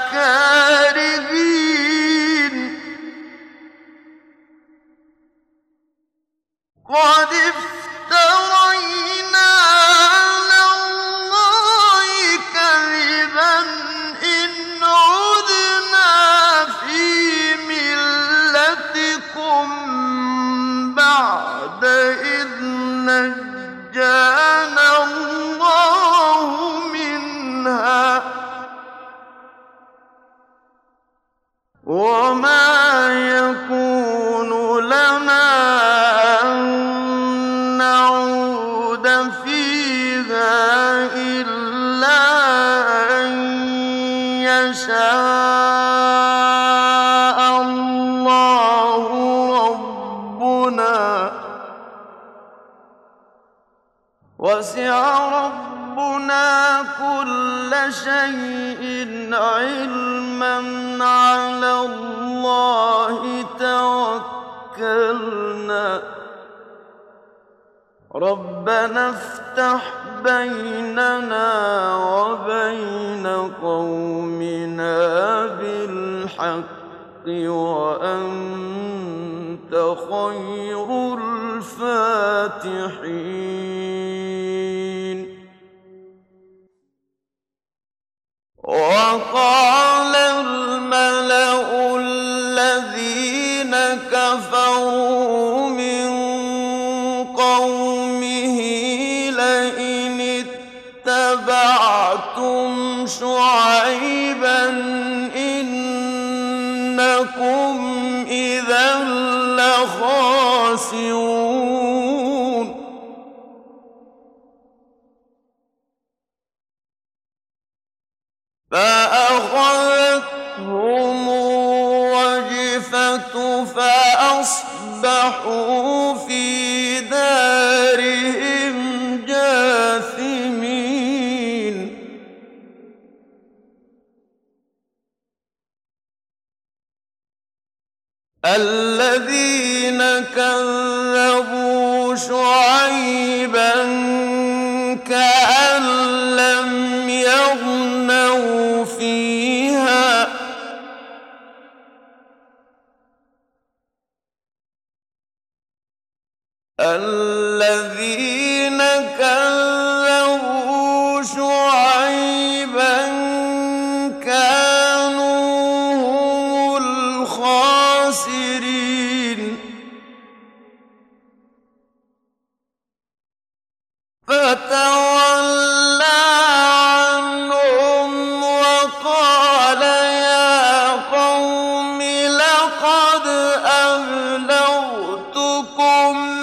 كارهين قد افترينا على الله كذبا إن عدنا في ملتكم بعد إذ نجانا الله منها وما يكون لنا أن نعود فيها إلا أن يشاء الله ربنا وسع ربنا كل شيء علما على الله توكلنا ربنا افتح بيننا وبين قومنا بالحق وأنت خير الفاتحين وقال الملأ الذين كفروا من قومه لئن اتبعتم شعيبا إنكم إذا لخاسرون فأخذتهم الرجفة فأصبحوا في دارهم جاثمين الذين كذبوا شعيبا كأن لم يغنوا فيها الذين كذبوا شعيبا كانوا هم الخاسرين فتولى عنهم وقال يا قوم لقد أبلغتكم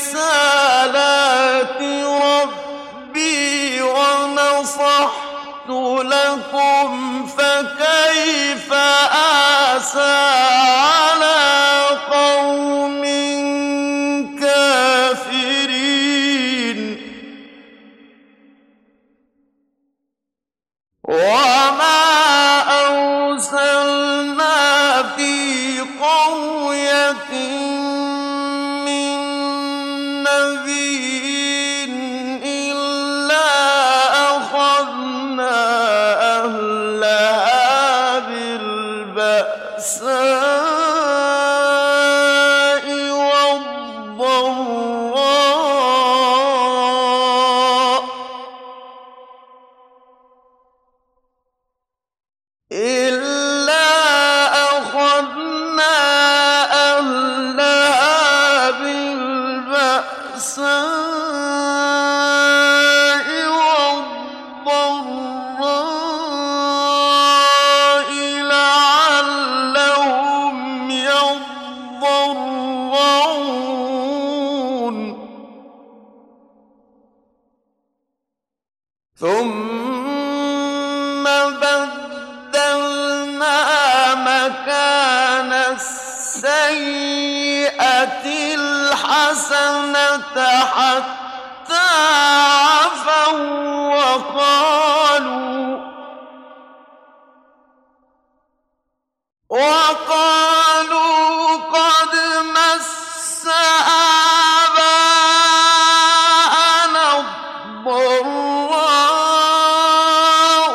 رسالات ربي ونصحت لكم فكيف آسى على قوم كافرين وما أرسلنا في قرية من نبي إلا أخذنا أهلها بالبأساء والضراء إلا أخذنا أهلها بالبأساء والضراء لعلهم يضرعون ثم بدلنا مكان السيئة الحسنة حتى عفوا وقالوا قد مس آباءنا الضراء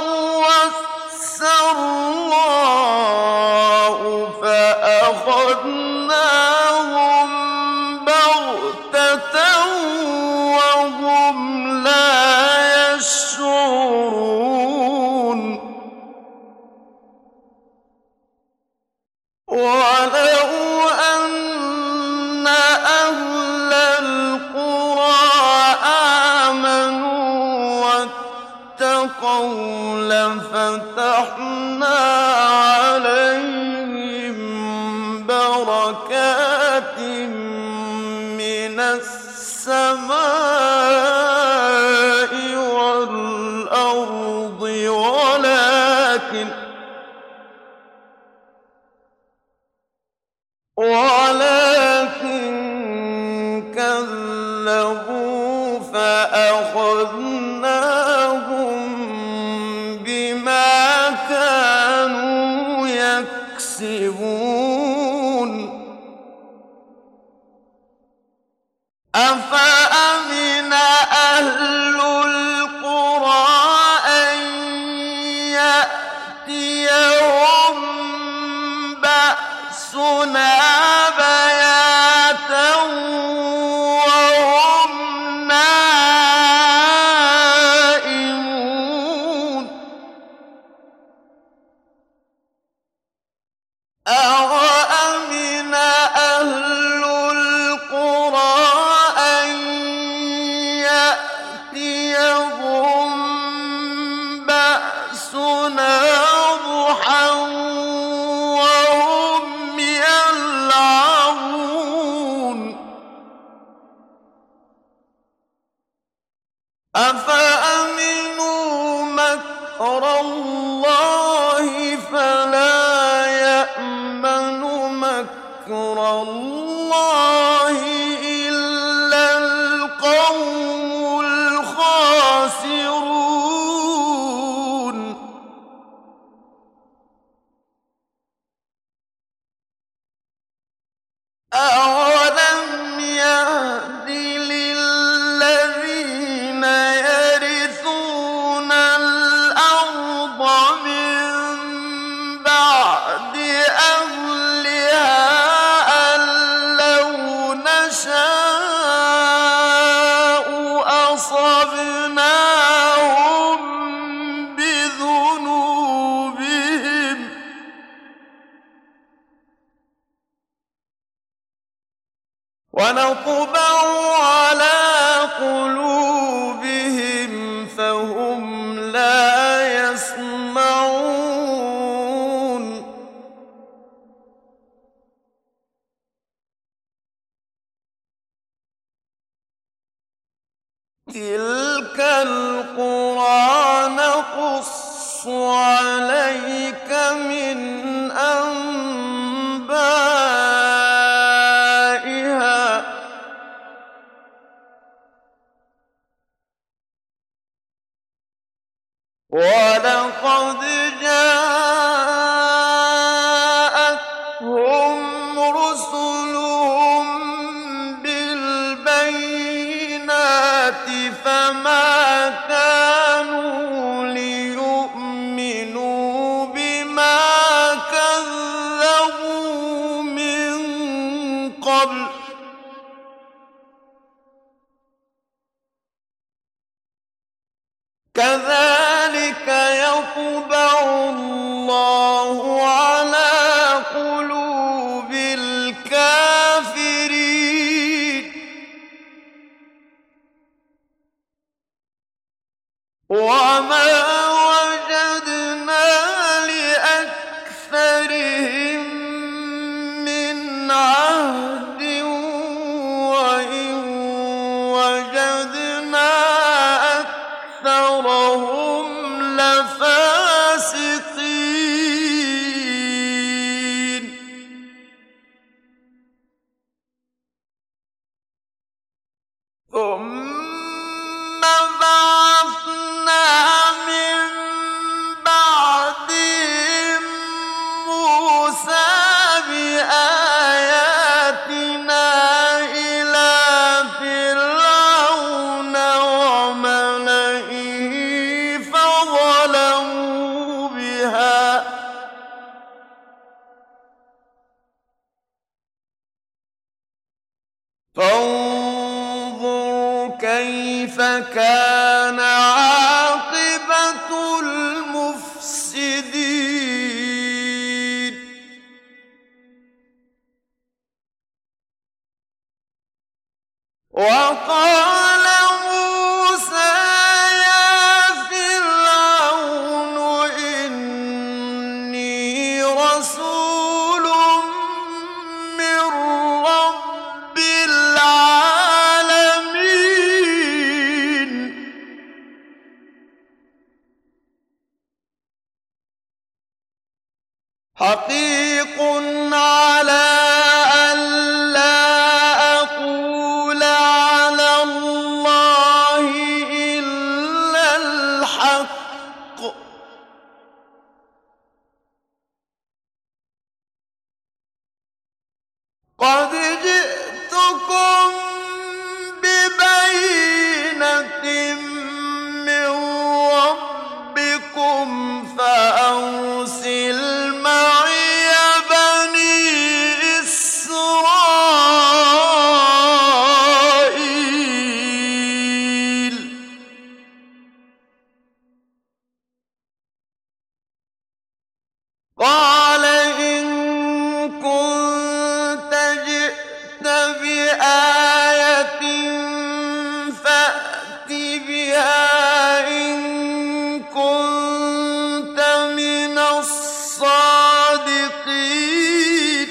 والسراء فأخذناهم بغتة وهم لا يشعرون ولو أن أهل القرى آمنوا واتقوا لفتحنا عليهم بركات من السماء والأرض ولكن كذبوا فأخذناهم بما كانوا يكسبون أفأمن أهل القرى أن يأتيهم بأسنا بياتا وهم نائمون أوأمن أهل القرى أن يأتيهم بأسنا ضحى وهم يلعبون أفأمنوا مكر الله فلا يأمن مكر الله إلا القوم الخاسرون أولم يهد للذين يرثون الأرض من بعد أهلها أن لو نشاء يطبع على قلوبهم فهم لا يسمعون تلك القرى نقص عليك من أنبائها ولقد جاءتهم رسلهم بالبينات فما كانوا ليؤمنوا بما كذبوا من قبل كذلك يطبع الله على قلوب الكافرين وما وجدنا لأكثرهم من عهد وإن وجدنا أكثرهم لفاسقين ثم بعثنا من بعدهم موسى بآياتنا إلى فرعون وملئه فظلموا بها فانظر كيف كان عاقبة المفسدين وقال موسى يا فرعون إني رسول من رب العالمين حقيق على ألا أقول على الله إلا الحق قد جئتكم ببينة من ربكم فأرسل معي بني إسرائيل قال إن كنت جئت بآية فأت بها إن كنت من الصادقين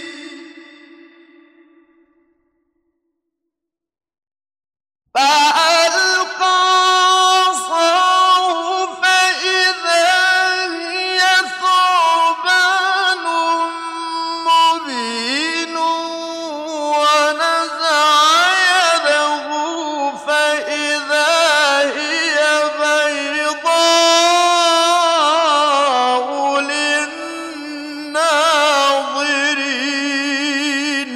فألقى عصاه فإذا هي ثعبان مبين ونزع يده فإذا هي بيضاء للناظرين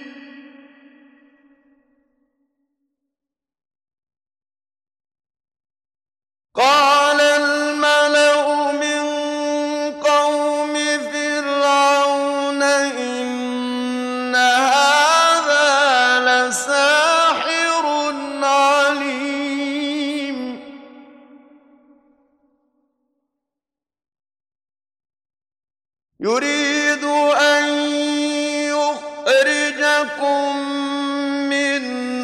قال الملأ من قوم فرعون إن هذا لساحر عليم يريد أن يخرجكم من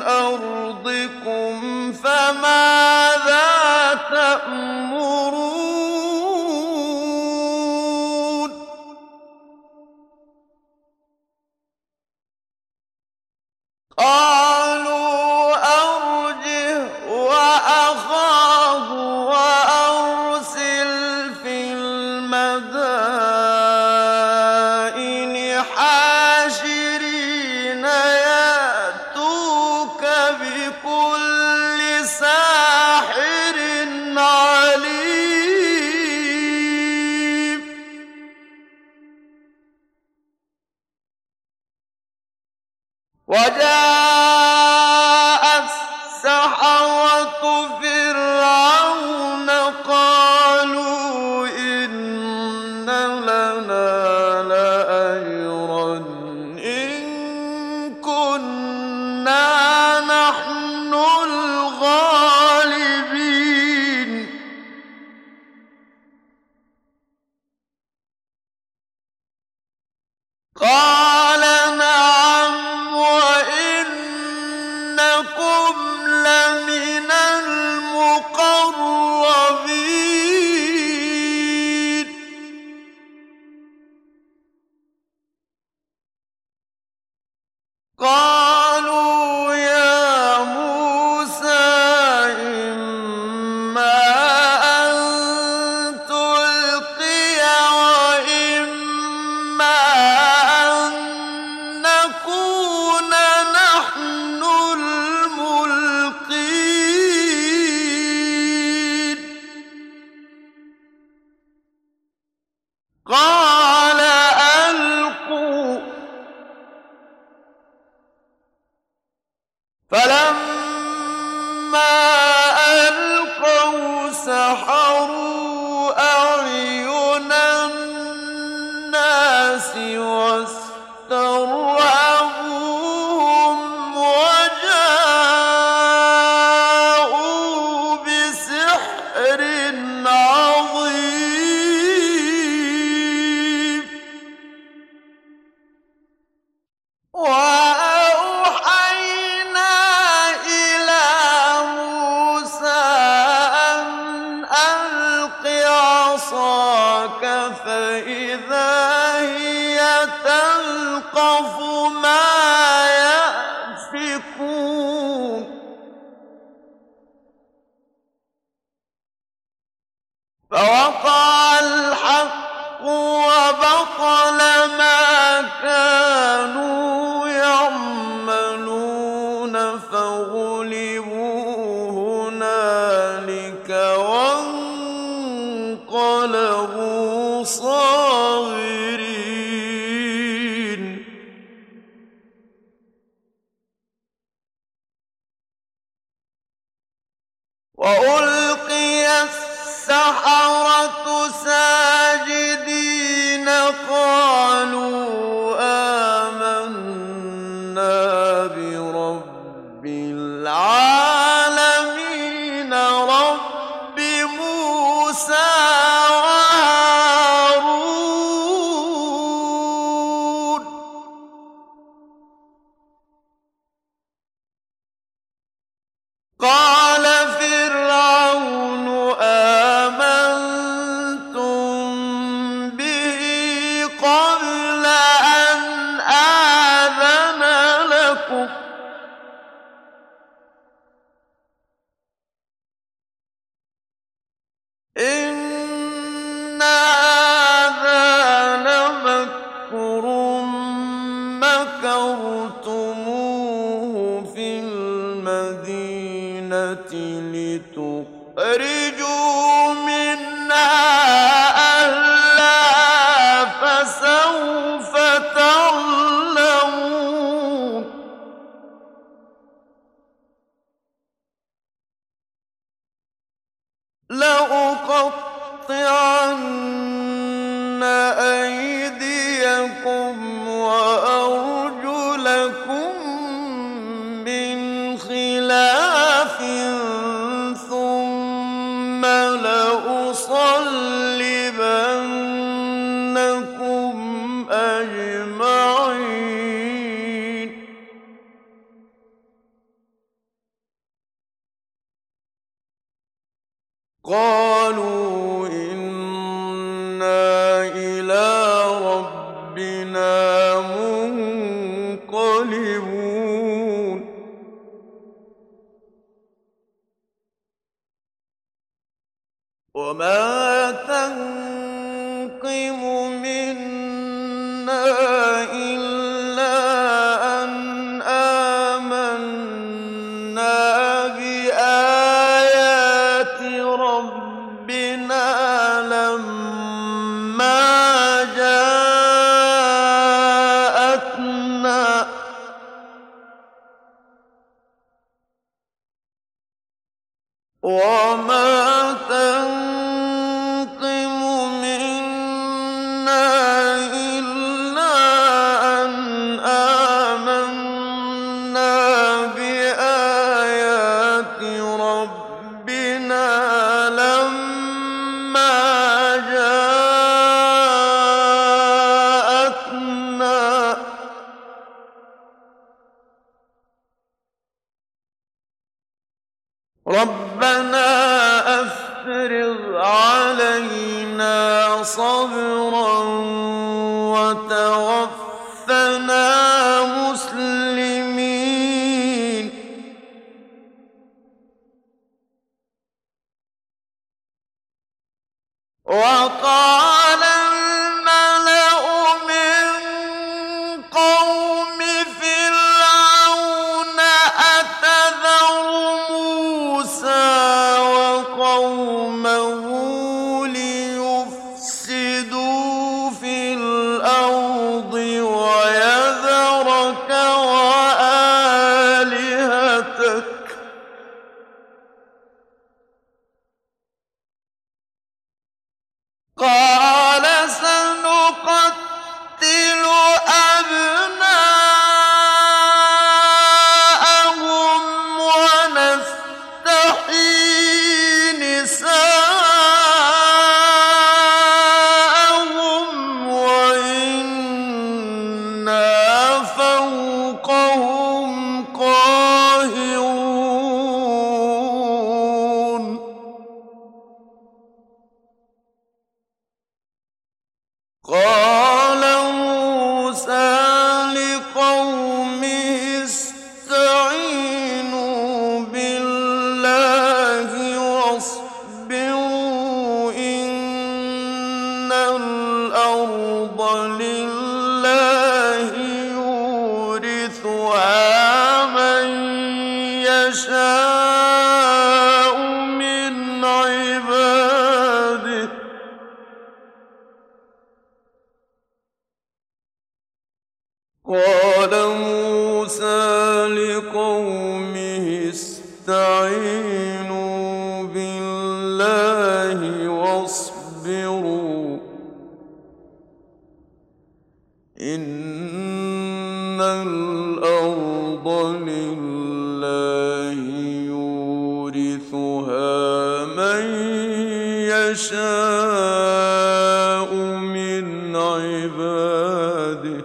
بكل ساحر عليم وجاء السحرة فرعون قالوا إن لنا لأجرا إن كنا نحن الغالبين قال نعم وإنكم لمن المقربين قالوا يا موسى إما أن تلقي وإما أن نكون نحن الملقين قال ألقوا فلما ألقوا سحروا أعين الناس واسترهبوهم وجاءوا بسحر عظيم وأوحينا إلى موسى أن ألق عصاك فإذا هي تلقف ما يأفكون فوقع الحق وبطل ما كانوا يعملون فغلبوا هنالك وانقلبوا صاغرين وألقي السحرة ساجدين قالوا آمنا برب العالمين رب موسى وهارون قال فرعون آمنتم به قبل أن آذن لكم إن هذا لمكر مكرتموه في المدينة لتخرجوا منها أهلها فسوف تعلمون لأقطعن أيديكم وأرجلكم من خلاف ثم لأصلبنكم أجمعين قالوا إنا إلى ربنا منقلبون وما تنقم منا إلا أن آمنا وما تنقم منا إلا أن آمنا بآيات ربنا لما جاءتنا ربنا أفرغ علينا صبرا وتوفنا مسلمين. وقال الملأ من قوم فرعون أتذر موسى وقومه ليفسدوا في الأرض ويذرك وآلهتك قال سنقتل أبناءهم ونستحيي نساءهم وإنا فوقهم قاهرون. قال موسى لقومه استعينوا بالله واصبروا إن الأرض لله يورثها من يشاء من عباده قال موسى لقومه استعينوا بالله واصبروا إن الأرض لله يورثها من يشاء من عباده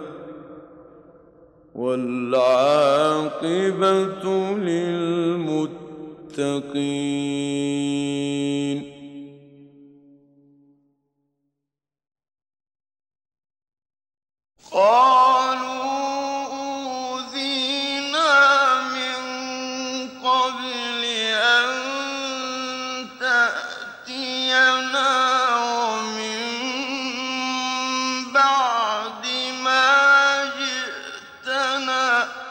والعاقبة للمتقين. قالوا أوذينا من قبل أن تأتينا ومن بعد ما جئتنا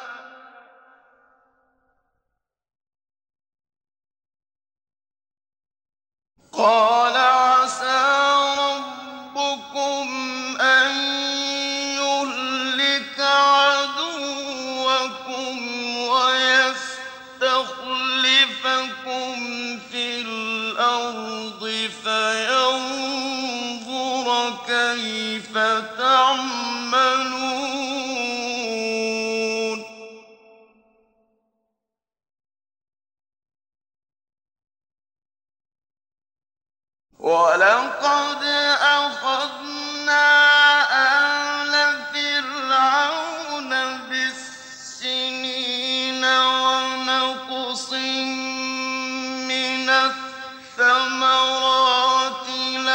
قال عسى ربكم أن يهلك عدوكم ويستخلفكم في الأرض فينظر كيف تعملون. ولقد أخذنا آل فرعون بالسنين ونقص من الثمرات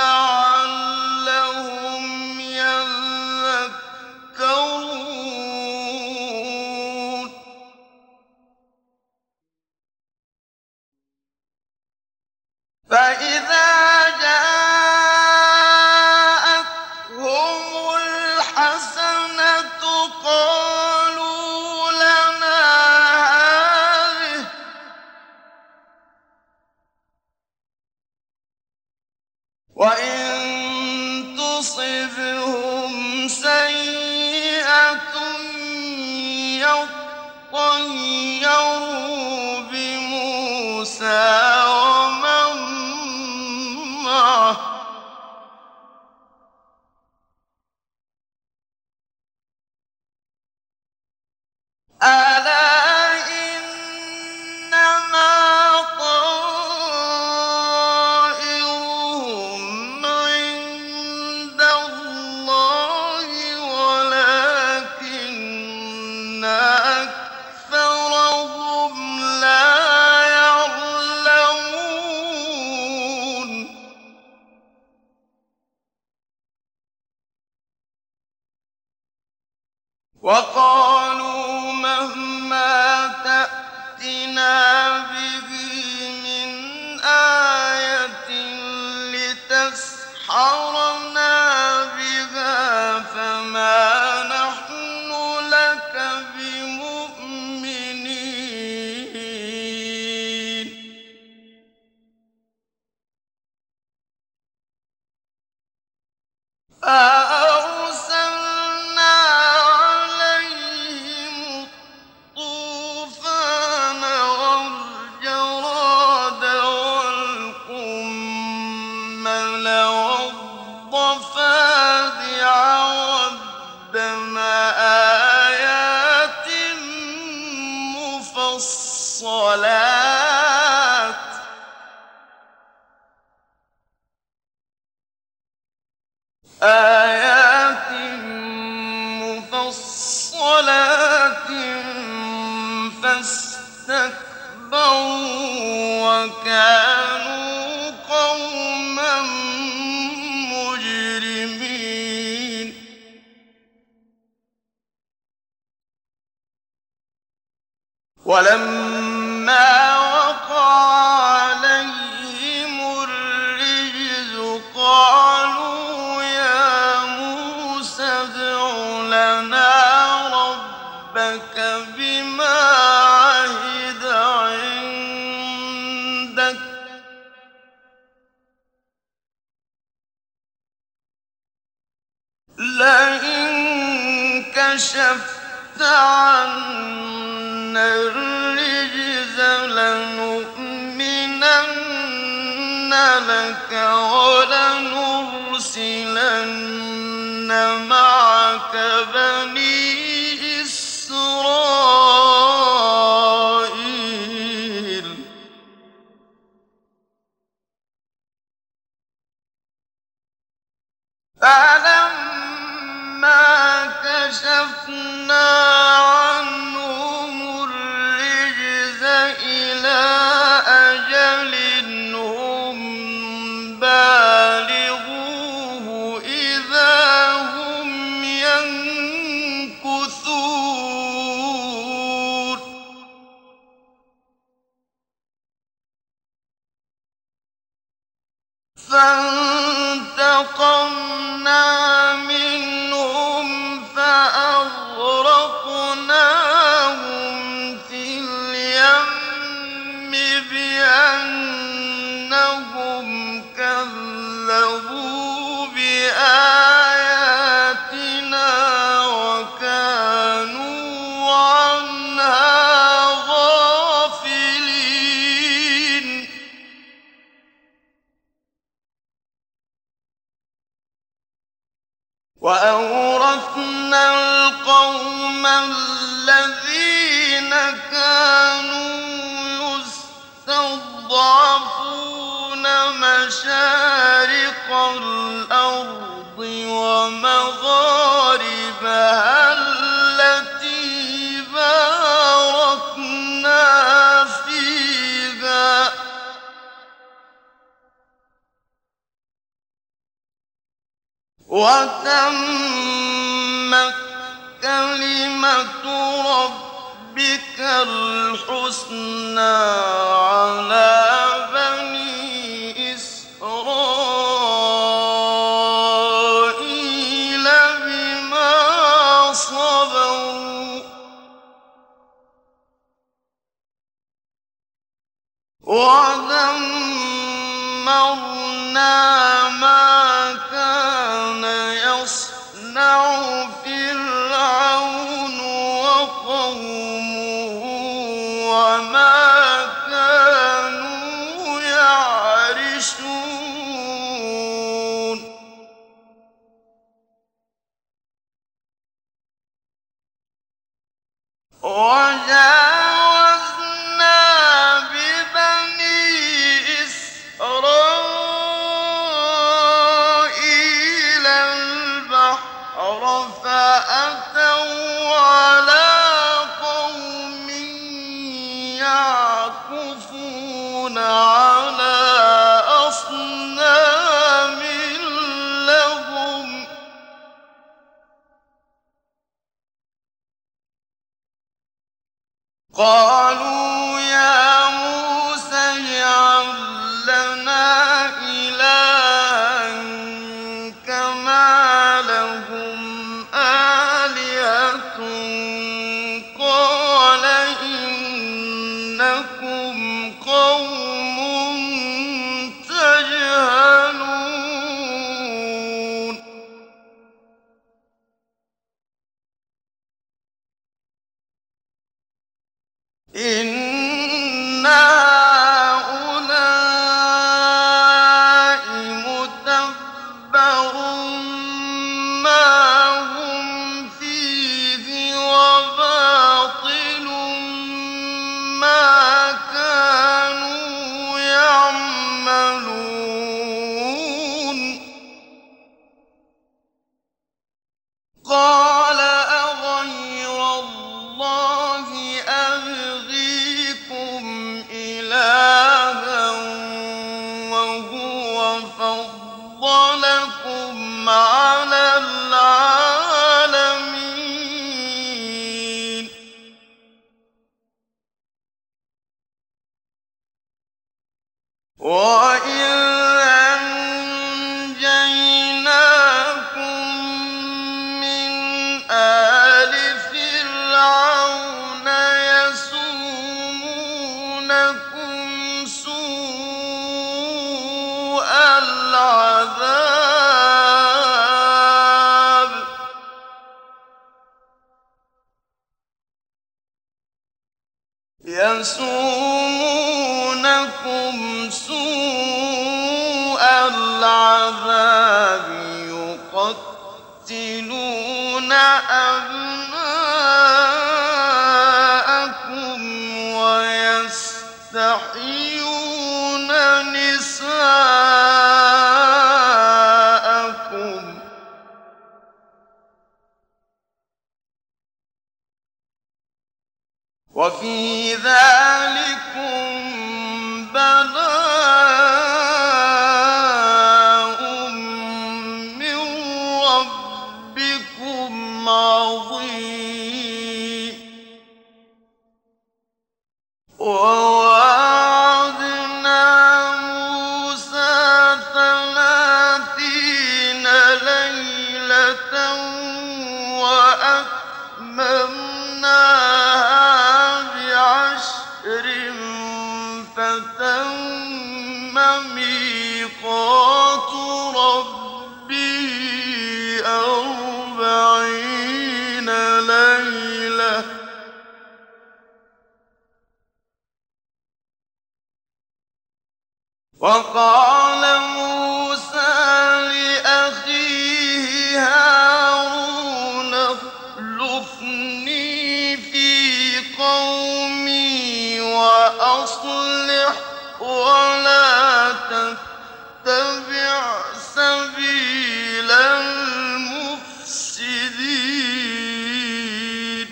لعلهم يذكرون. فإذا جاءتهم الحسنة قالوا لنا هذه وإن تصبهم سيئة يطيروا بموسى تَأْتِنَا بِهِ مِنْ آيَةٍ لِتَسْحَرَنَا بِهَا فَمَا نَحْنُ لَكَ بِمُؤْمِنِينَ فَأَرْسَلْنَا عَلَيْهِمُ الطُّوفَانَ وَالْجَرَادَ وَالْقُمَّلَ وَالضَّفَادِعَ وَالدَّمَ آيَاتٍ مُفَصَّلَاتٍ فَاسْتَكْبَرُوا وَكَانُوا قَوْمًا مُجْرِمِينَ وَلَمَّا وَقَعَ عَلَيْهِمُ الرِّجْزُ قَالُوا يَا مُوسَى ادْعُ لَنَا رَبَّكَ بِمَا عَهِدَ عِندَكَ لَئِن كَشَفْتَ عَنَّا الرِّجْزَ لَنُؤْمِنَنَّ لَكَ وَلَنُرْسِلَنَّ مَعَكَ بَنِي إِسْرَائِيلَ فَلَمَّا كَشَفْنَا عَنْهُمُ الرِّجْزَ إِلَىٰ أَجَلٍ هُمْ بَالِغُوهُ إِذَا هُمْ يَنكُثُونَ فَانتَقَمْنَا مِنْهُمْ فَأَغْرَقْنَاهُمْ فِي الْيَمِّ بِأَنَّهُمْ كَذَّبُوا بِآيَاتِنَا وَكَانُوا عَنْهَا غَافِلِينَ وَأَوْرَثْنَا الْقَوْمَ الَّذِينَ كَانُوا يُسْتَضْعَفُونَ مَشَارِقَ الْأَرْضِ وَمَغَارِبَهَا الَّتِي بَارَكْنَا فِيهَا وَتَمَّتْ كَلِمَةُ رَبِّكَ الْحُسْنَىٰ عَلَىٰ بَنِي إِسْرَائِيلَ بِمَا صَبَرُوا وَدَمَّرْنَا مَا كَانَ يَصْنَعُ فِرْعَوْنُ وَقَوْمُهُ وَمَا كَانُوا يَعْرِشُونَ وَجَاوَزْنَا بِبَنِي إِسْرَائِيلَ الْبَحْرَ فَأَتَوْا عَلَىٰ قَوْمٍ يَعْكُفُونَ عَلَىٰ أَصْنَامٍ لَّهُمْ قَالُوا إنكم قوم تجهلون إن هؤلاء متبر ما هم فيه وباطل ما كانوا يعملون قال أغير الله أبغيكم إلها وهو فضلكم على العالمين وإذ أنجيناكم من آل فرعون يسومونكم سوء العذاب يقتلون أبناءكم ويستحيون نساءكم وفي ذلكم بلاء من ربكم عظيم وواعدنا موسى 30 ليلة وأتممناها فتم ميقات ربه 40 ليلة وقال موسى لأخيه هارون اخلفني في قومي وأصلح ولا تتبع سبيل المفسدين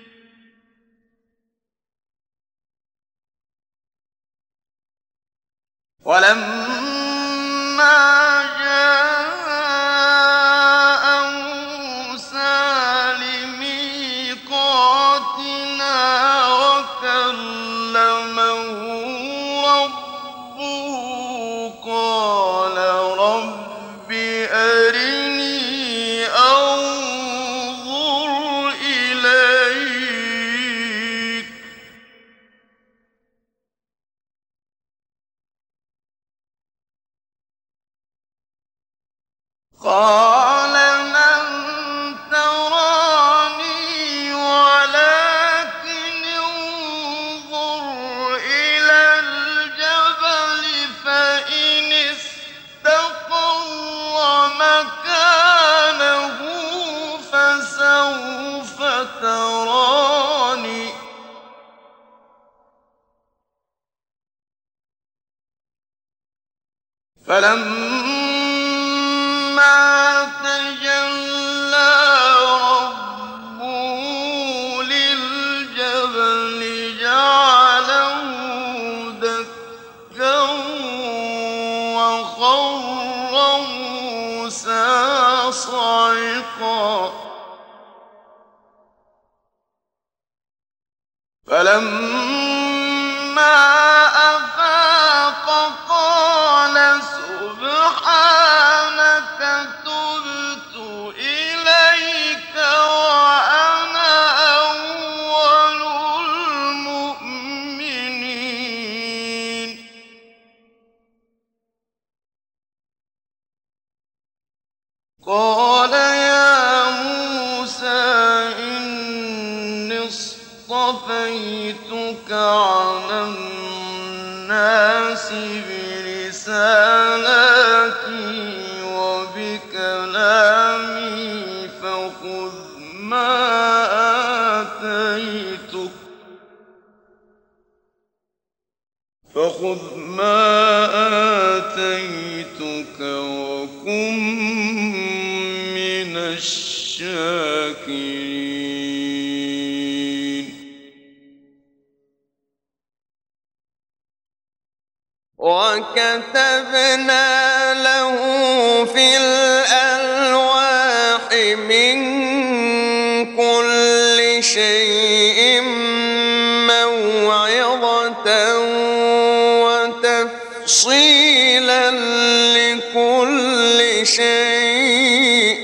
ولما جاء موسى لميقاتنا وكلمه ربه قال رب أرني أنظر إليك قال لن تراني ولكن انظر إلى الجبل فإن استقر مكانه فسوف تراني فلما تجلى ربه للجبل جعله دكا وخر موسى صعقا فلما أفاق قال سبحانك تبت إليك وأنا أول المؤمنين قال يا موسى إني اصطفيتك على الناس برسالاتي وبكلامي فخذ ما آتيتك وكن من الشاكرين. وكتبنا له في الألواح من كل شيء موعظة وتفصيلا لكل شيء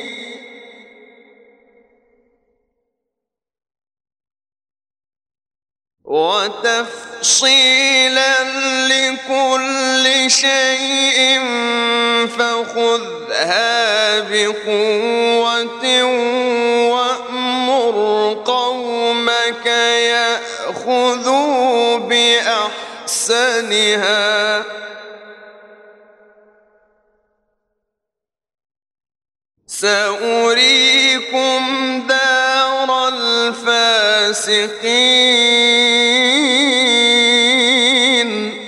فخذها بقوة وأمر قومك يأخذوا بأحسنها سأريكم دار الفاسقين.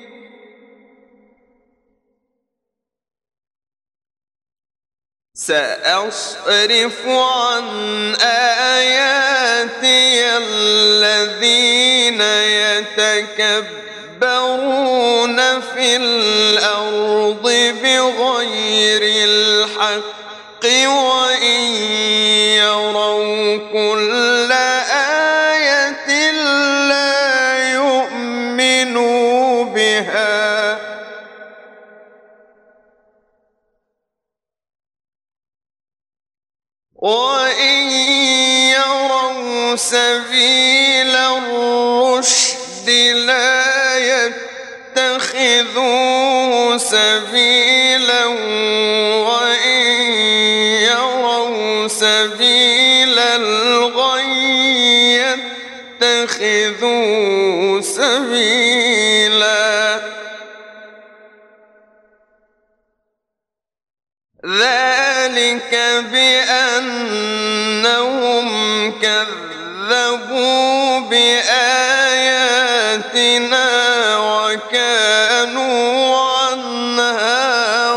سأصرف عن آياتي الذين يتكبرون في الأرض بغير الحق وإن يروا كل آية لا يؤمنوا بها وإن يروا سبيل الرشد لا يتخذوه سبيلا وإن يروا سبيل الغي يتخذوه سبيلا. ذلك بأنهم كذبوا بآياتنا وكانوا عنها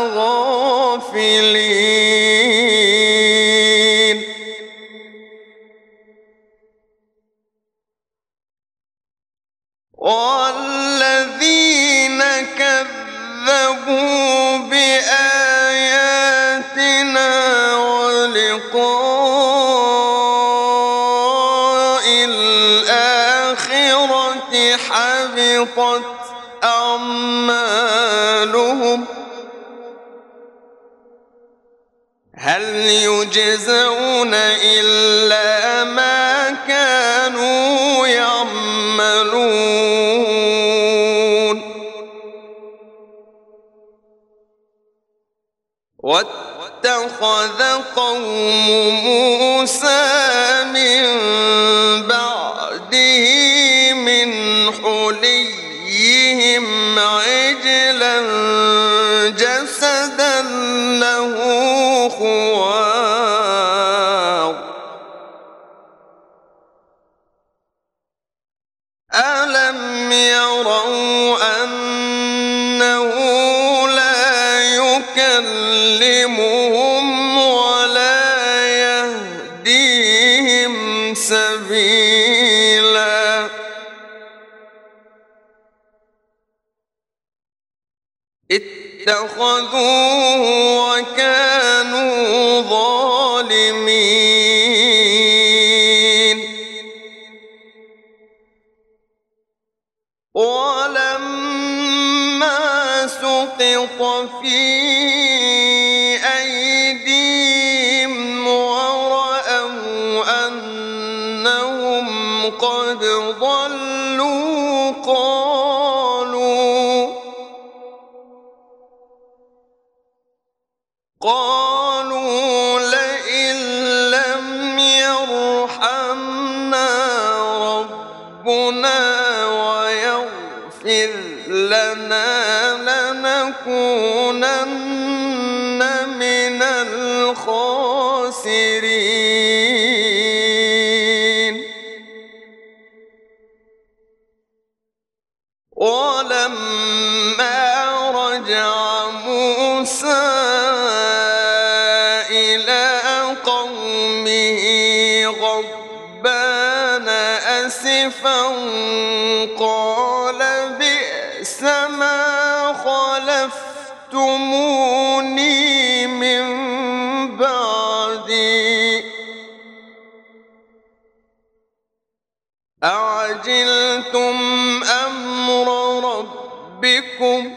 غافلين. والذين كذبوا بآياتنا ولقاء الآخرة حبطت أعمالهم هل يجزون إلا ما كانوا يعملون. واتخذ قوم موسى من بعده من حليهم عجلا جسدا له خوار ألم يروا أنه لا يكلمهم ولا يهديهم سبيلا. اتخذوه وكانوا ظالمين. ولما سقط في أيديهم ورأوا أنهم قد ضلوا قالوا لنا لنكونن من الخاسرين. ولما رجع موسى إلى قومه غضبان أسفا قال بئس ما خلفتموني من بعدي أعجلتم أمر ربكم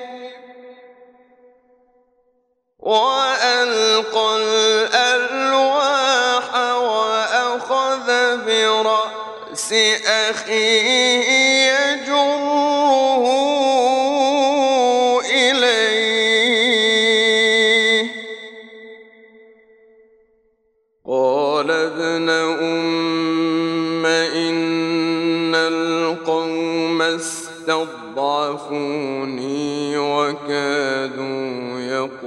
وألقى الألواح وأخذ برأس أخيه يجره إليه قال ابن أم إن القوم استضعفوني وكادوا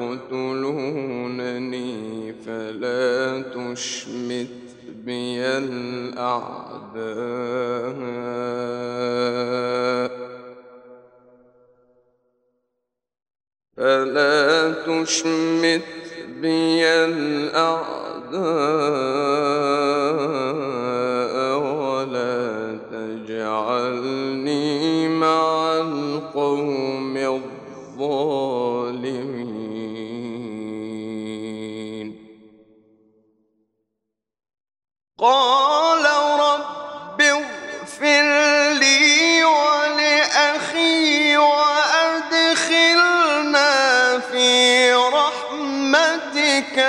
يقتلونني فلا تشمت بي الأعداء ولا تجعلني مع القوم الظالمين. قال رب اغفر لي ولأخي وأدخلنا في رحمتك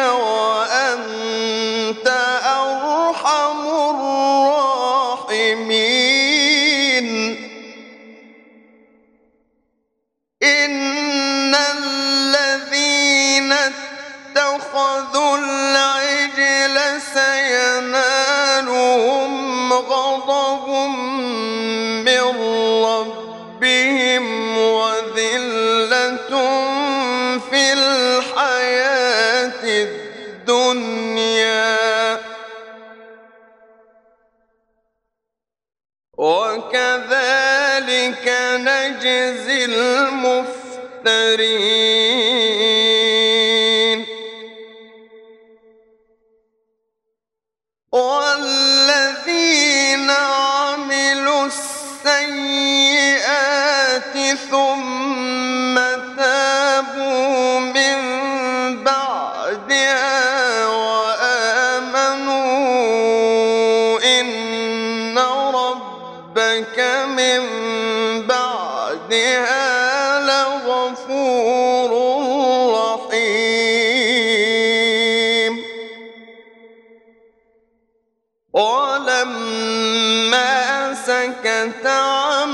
وأنت أرحم الراحمين. إن الذين اتخذوا العجل سينالهم غضب من ربهم وذلة في الحياة الدنيا وكذلك نجزي المفترين. والذين عملوا السيئات ثم تابوا من بعدها وآمنوا إن ربك من بعدها لغفور رحيم. ولما سكت عن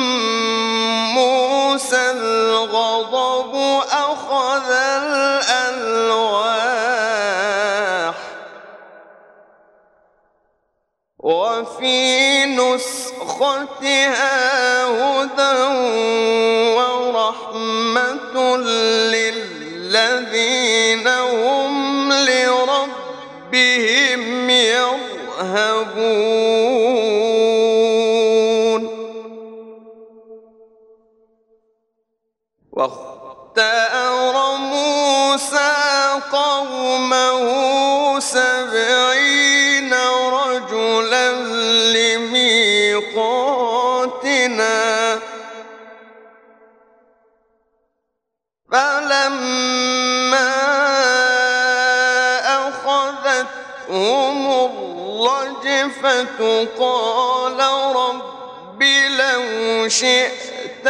موسى الغضب أخذ الألواح وفي نسختها هدى ورحمة للذين هم لربهم يرهبون. واختار موسى قومه 70 رجلا لميقاتنا فلما أخذتهم الرجفة قال رب لو شئت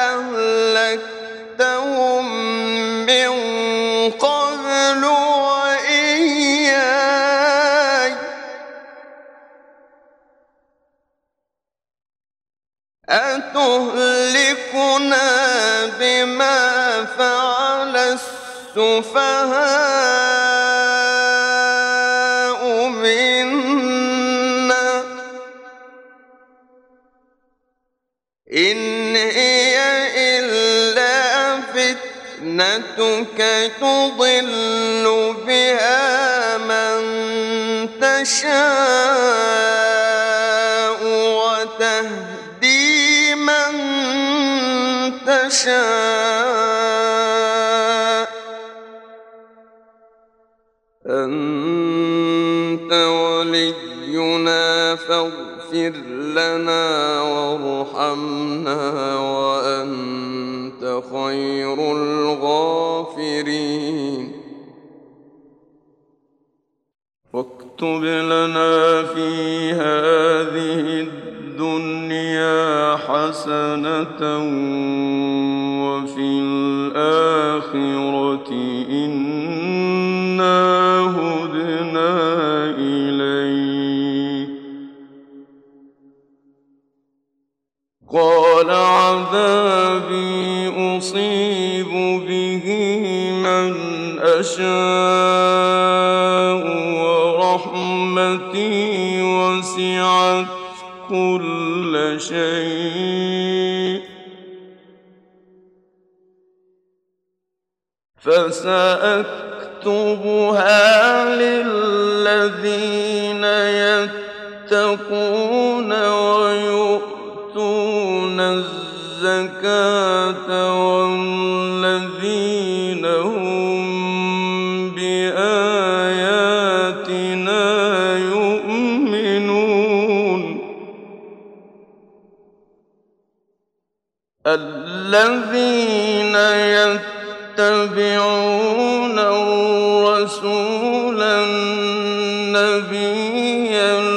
أهلكتهم من قبل وإياي أتهلكنا بما فعل السفهاء منا إن هي فتنتك تضل بها من تشاء وتهدي من تشاء أنت ولينا فاغفر لنا وارحمنا وأنت خير الغافرين واكتب لنا في هذه الدنيا حسنة وفي الآخرة إنا هدنا إليك قال عذابي أصيب به من أشاء ورحمتي وسعت كل شيء فسأكتبها للذين يتقون ويؤتون الزكاة والذين هم بآياتنا يؤمنون الذين يتبعون الرسول النبي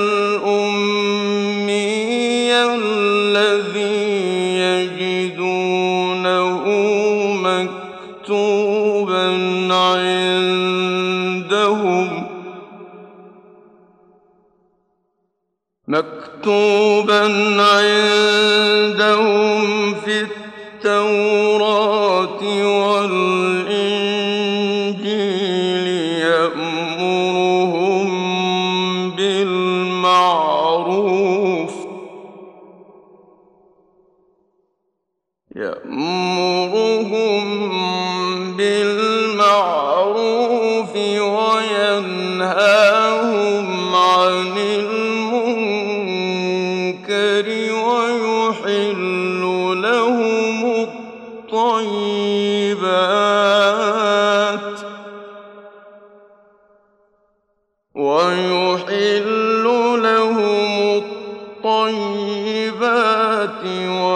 الأمي الذي يجدونه مكتوبا عندهم في التوراة والإنجيل يأمرهم بالمعروف وينهاهم عن المنكر ويحل لهم الطيبات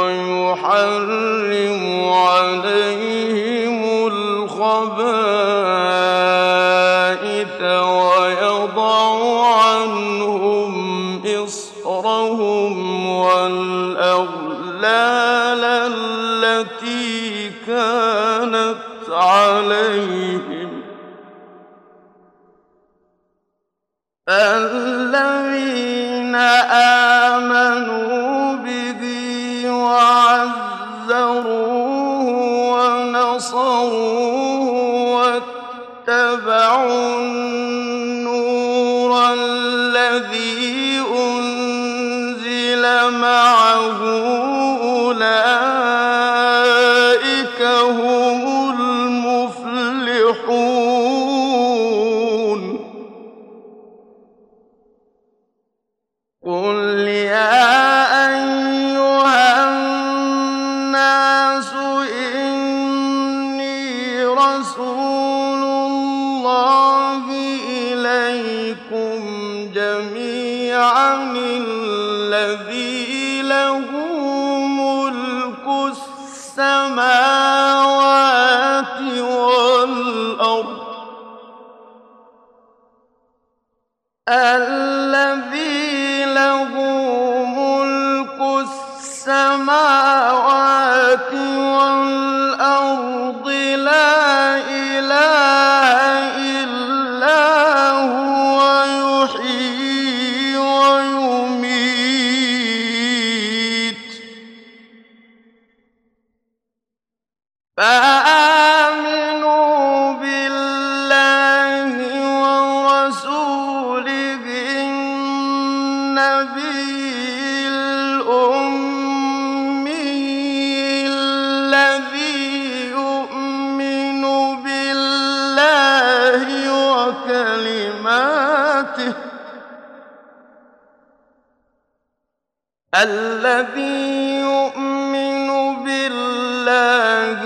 ويحرم عليهم الخبائث ويضع عنهم إصرهم والأغلال التي كانت عليهم الذين آمنوا به وعزروه ونصروه واتبعوا النور الذي أنزل معه أولئك هم المفلحون قل يا أيها الناس إني رسول الله إليكم جميعا الذي له ملك السماوات والأرض الذي له ملك السماوات والأرض لا إله إلا هو يحيي ويميت فآمنوا بالله ورسوله النبي الأمي الذي يؤمن بصفته الذي يؤمن بالله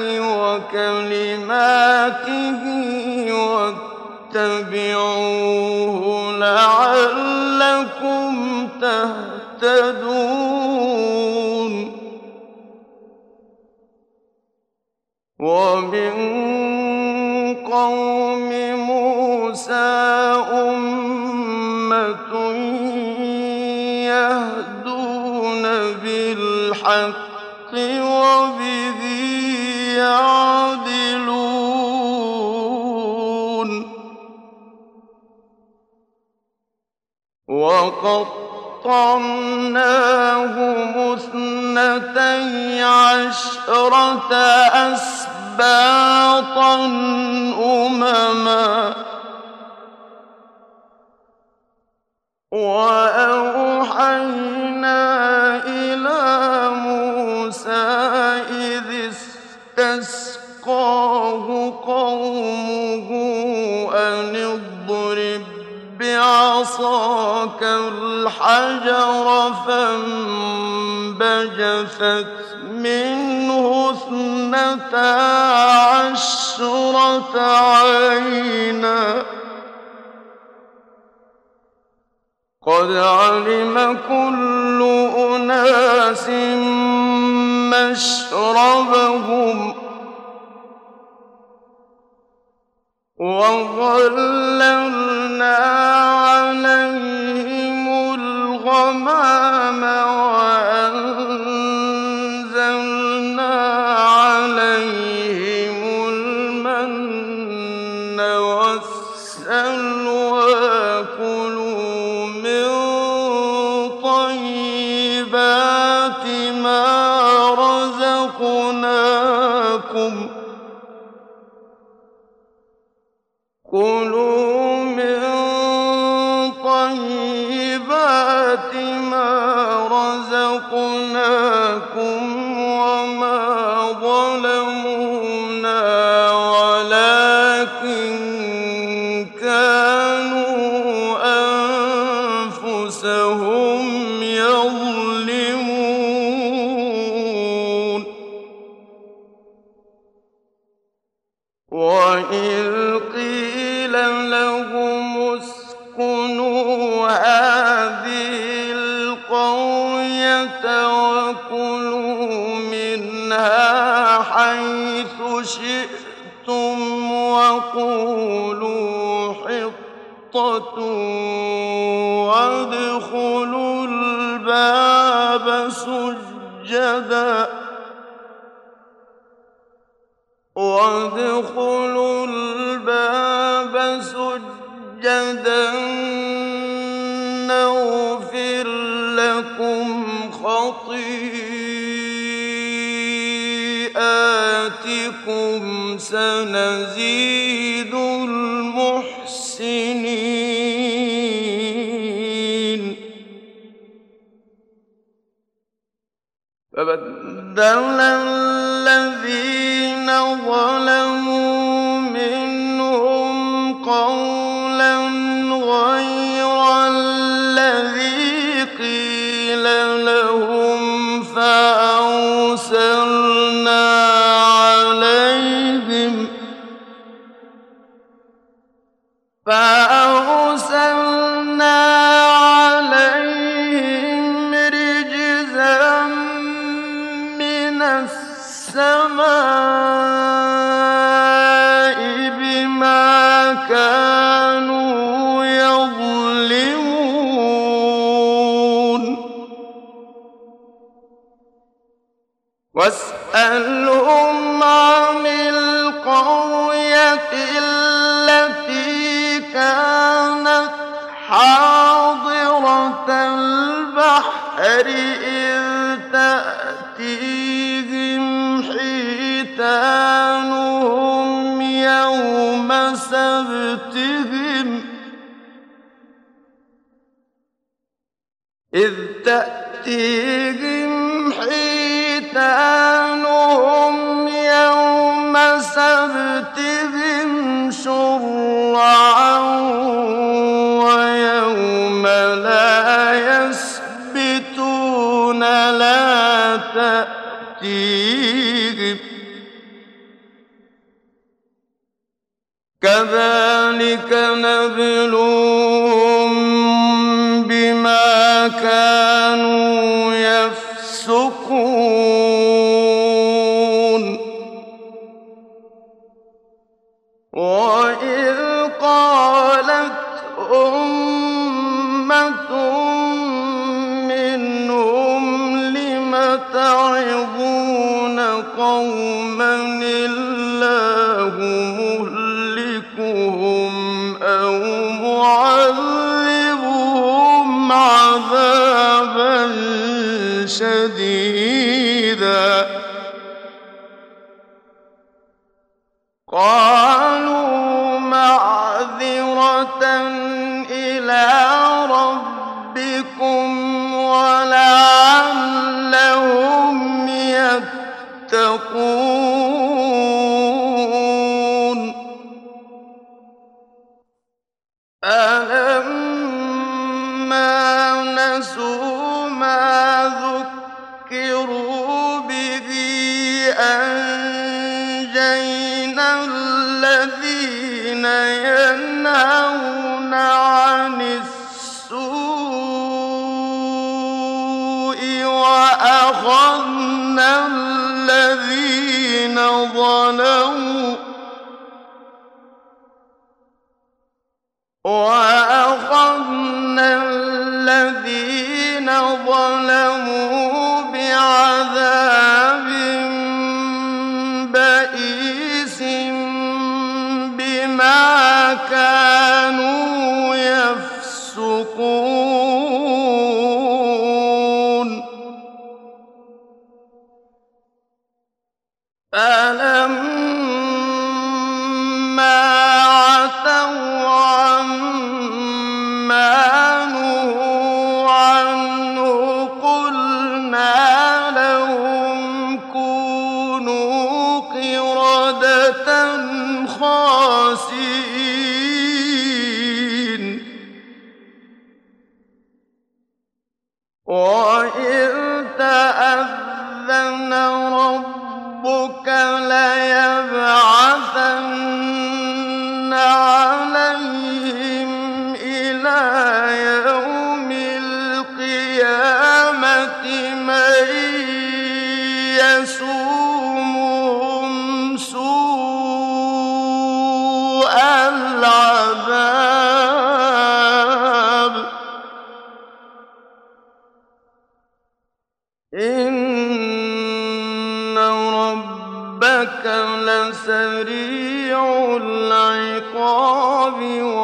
وكلماته واتبعوه لعلكم تهتدون ومن قوم موسى أمة يهدون بالحق وبه يعدلون وقطعناهم 12 أسباطا أمما وأوحينا إلى موسى إذ استسقاه قومه أن اضرب بعصاك الحجر فانبجست منه 12 عينا قد علم كل أناس مشربهم وظللنا عليهم الغمام وأنزلنا عليهم المن والسلوى كلوا من طيبات ما رزقناكم وما ظلمونا ولكن كانوا أنفسهم يظلمون وإذ قيل لهم اسكنوا هذه القرية وكلوا منها حيث شئتم وقولوا حطة وادخلوا الباب سجدا نغفر لكم خطيئاتكم سنزيد المحسنين فبدل الذين ظلموا منهم قولا غير الذي قيل لهم فأرسلنا عليهم رجزا من السماء بما كانوا يظلمون واسألهم عن القرية التي كانت حاضرة البحر إذ تأتيهم حيتانهم يوم سبتهم شرعا ويوم كَذَٰلِكَ نَبْلُوهُم بِمَا كَانُوا يَفْسُقُونَ وَإِذْ قَالَتْ أُمَّةٌ مِّنْهُمْ لِمَ تَعِظُونَ قَوْمًا اللَّهُ مُهْلِكُهُمْ أَوْ مُعَذِّبُهُمْ عَذَابًا شَدِيدًا قَالُوا مَعْذِرَةً إِلَىٰ رَبِّكُمْ وَلَعَلَّهُمْ يَتَّقُونَ فَلَمَّا نَسُوا مَا ذُكِّرُوا بِهِ أَنجَيْنَا الَّذِينَ يَنْهَوْنَ عَنِ السُّوءِ وَأَخَذْنَا الَّذِينَ ظَلَمُوا بِعَذَابٍ بَئِيسٍ بِمَا كَانُوا يَفْسُقُونَ فَلَمَّا عَتَوْا عَمَّا نُهُوا عَنْهُ قُلْنَا لَهُمْ كُونُوا قِرَدَةً خَاسِئِينَ وَإِذْ تَأَذَّنَ رَبُّكَ لَيَبْعَثَنَّ عَلَيْهِمْ إِلَىٰ يَوْمِ الْقِيَامَةِ مَن يَسُومُهُمْ سُوءَ الْعَذَابِ إِنَّ رَبَّكَ لَسَرِيعُ الْعِقَابِ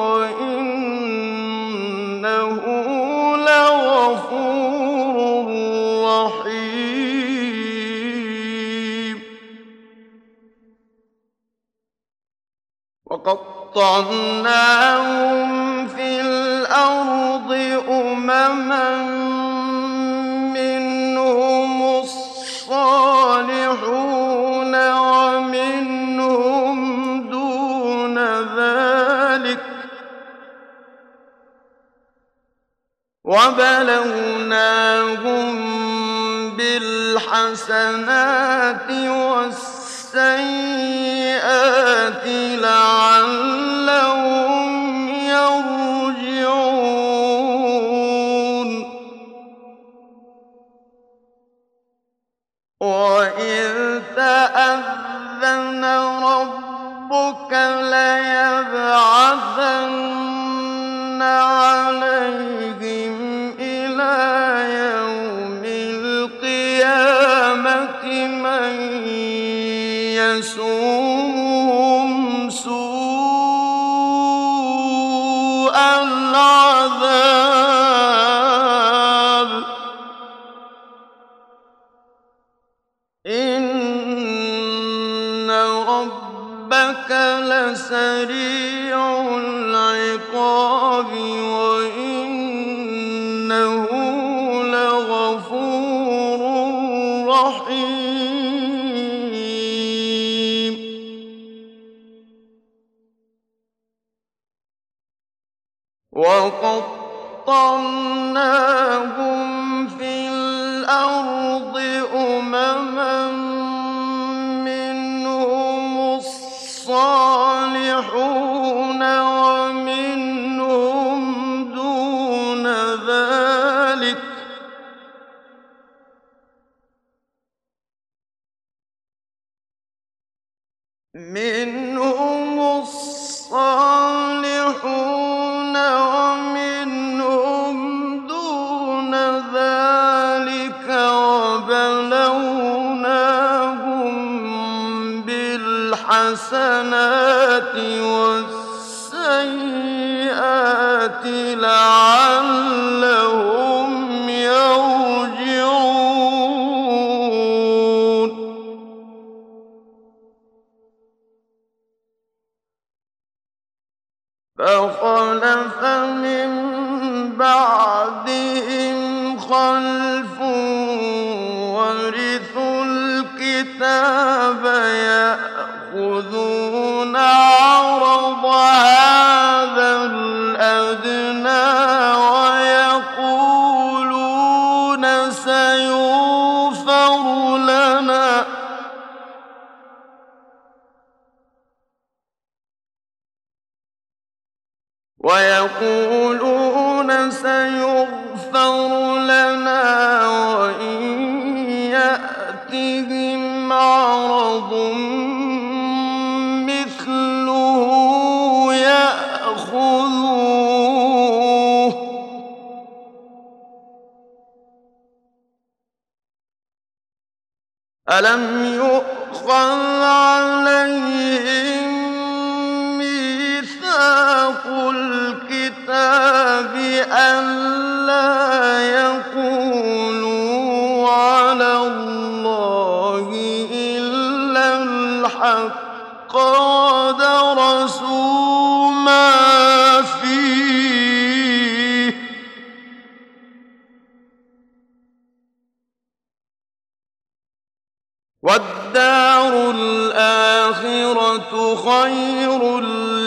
وَإِنَّهُ لَغَفُورٌ رَّحِيمٌ وَقَطَّعْنَاهُمْ فِي الْأَرْضِ أُمَمًا مِّنْهُمُ الصَّالِحُونَ وَمِنْهُمْ دُونَ ذَٰلِكَ وَبَلَوْنَاهُم بِالْحَسَنَاتِ وَالسَّيِّئَاتِ لَعَلَّهُمْ يَرْجِعُونَ وَإِذْ تَأَذَّنَ رَبُّكَ لَيَبْعَثَنَّ عَلَيْهِمْ إِلَىٰ يَوْمِ الْقِيَامَةِ مَن يَسُومُهُمْ سُوءَ الْعَذَابِ إِنَّ رَبَّكَ لَسَرِيعُ الْعِقَابِ وَإِنَّهُ لَغَفُورٌ رَّحِيمٌ وَقَطَّعْنَاهُمْ فِي الْأَرْضِ أُمَمًا مِّنْهُمُ الصَّالِحُونَ منهم الصالحون ومنهم دون ذلك وبلوناهم بالحسنات والسيئات لعلهم يرجعون فخلف من بعدهم خلف ورثوا الكتاب يأخذون عرض هذا الأدنى ويقولون سيغفر لنا وإن يأتهم عرض مثله يأخذوه ألم يؤخذ عليهم ميثاق الكتاب ألا يقولوا على الله إلا الحق ودرسوا ما فيه والدار الآخرة خير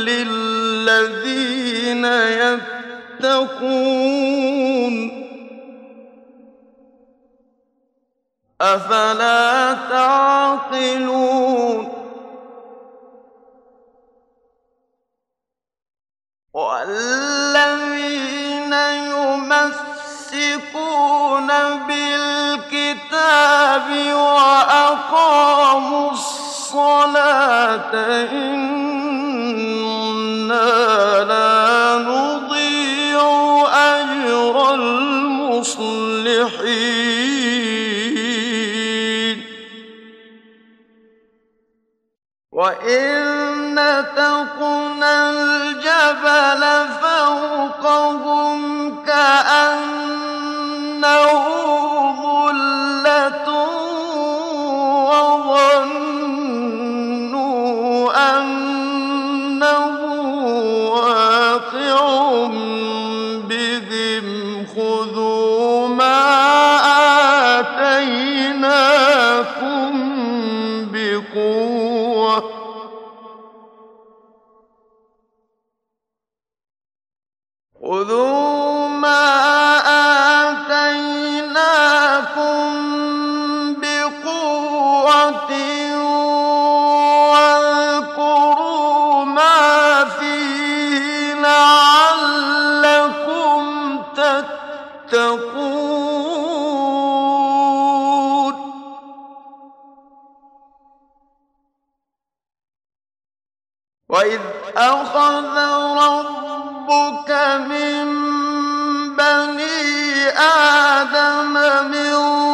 للذين يتقون أفلا تعقلون والذين يمسكون بالكتاب وأقاموا الصلاة إنا لا نضيع أجر المصلحين وإذ نتقنا الجبل فوقهم كأنه ظلة وظنوا أنه واقع بهم خذوا ما آتيناكم بقوة خذوا ما آتيناكم بقوة واذكروا ما فيه لعلكم تتقون وإذ أخذ ربك من بني آدم من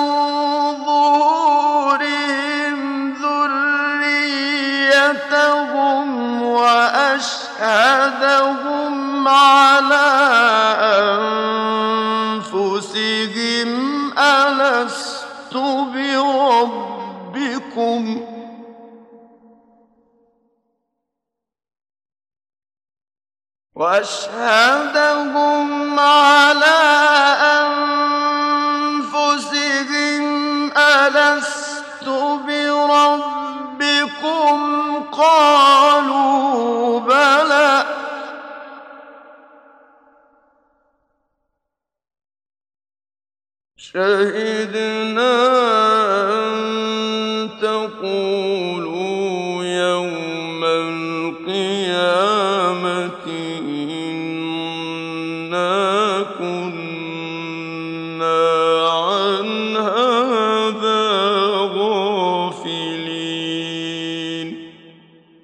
ظهورهم ذريتهم وأشهدهم على أنفسهم ألست بربكم وأشهدهم على أنفسهم ألست بربكم قالوا بلى شهدنا أن تقولوا يوم القيامة إنا كنا عن هذا غافلين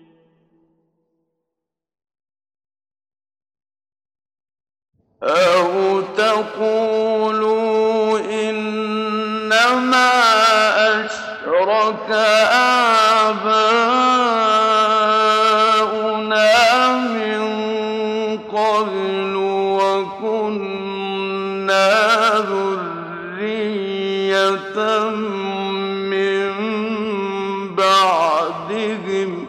أَوْ تَقُولُوا إِنَّمَا أَشْرَكَ آبَاؤُنَا مِن قَبْلُ وَكُنَّا ذُرِّيَّةً مِّن بَعْدِهِمْ ۖ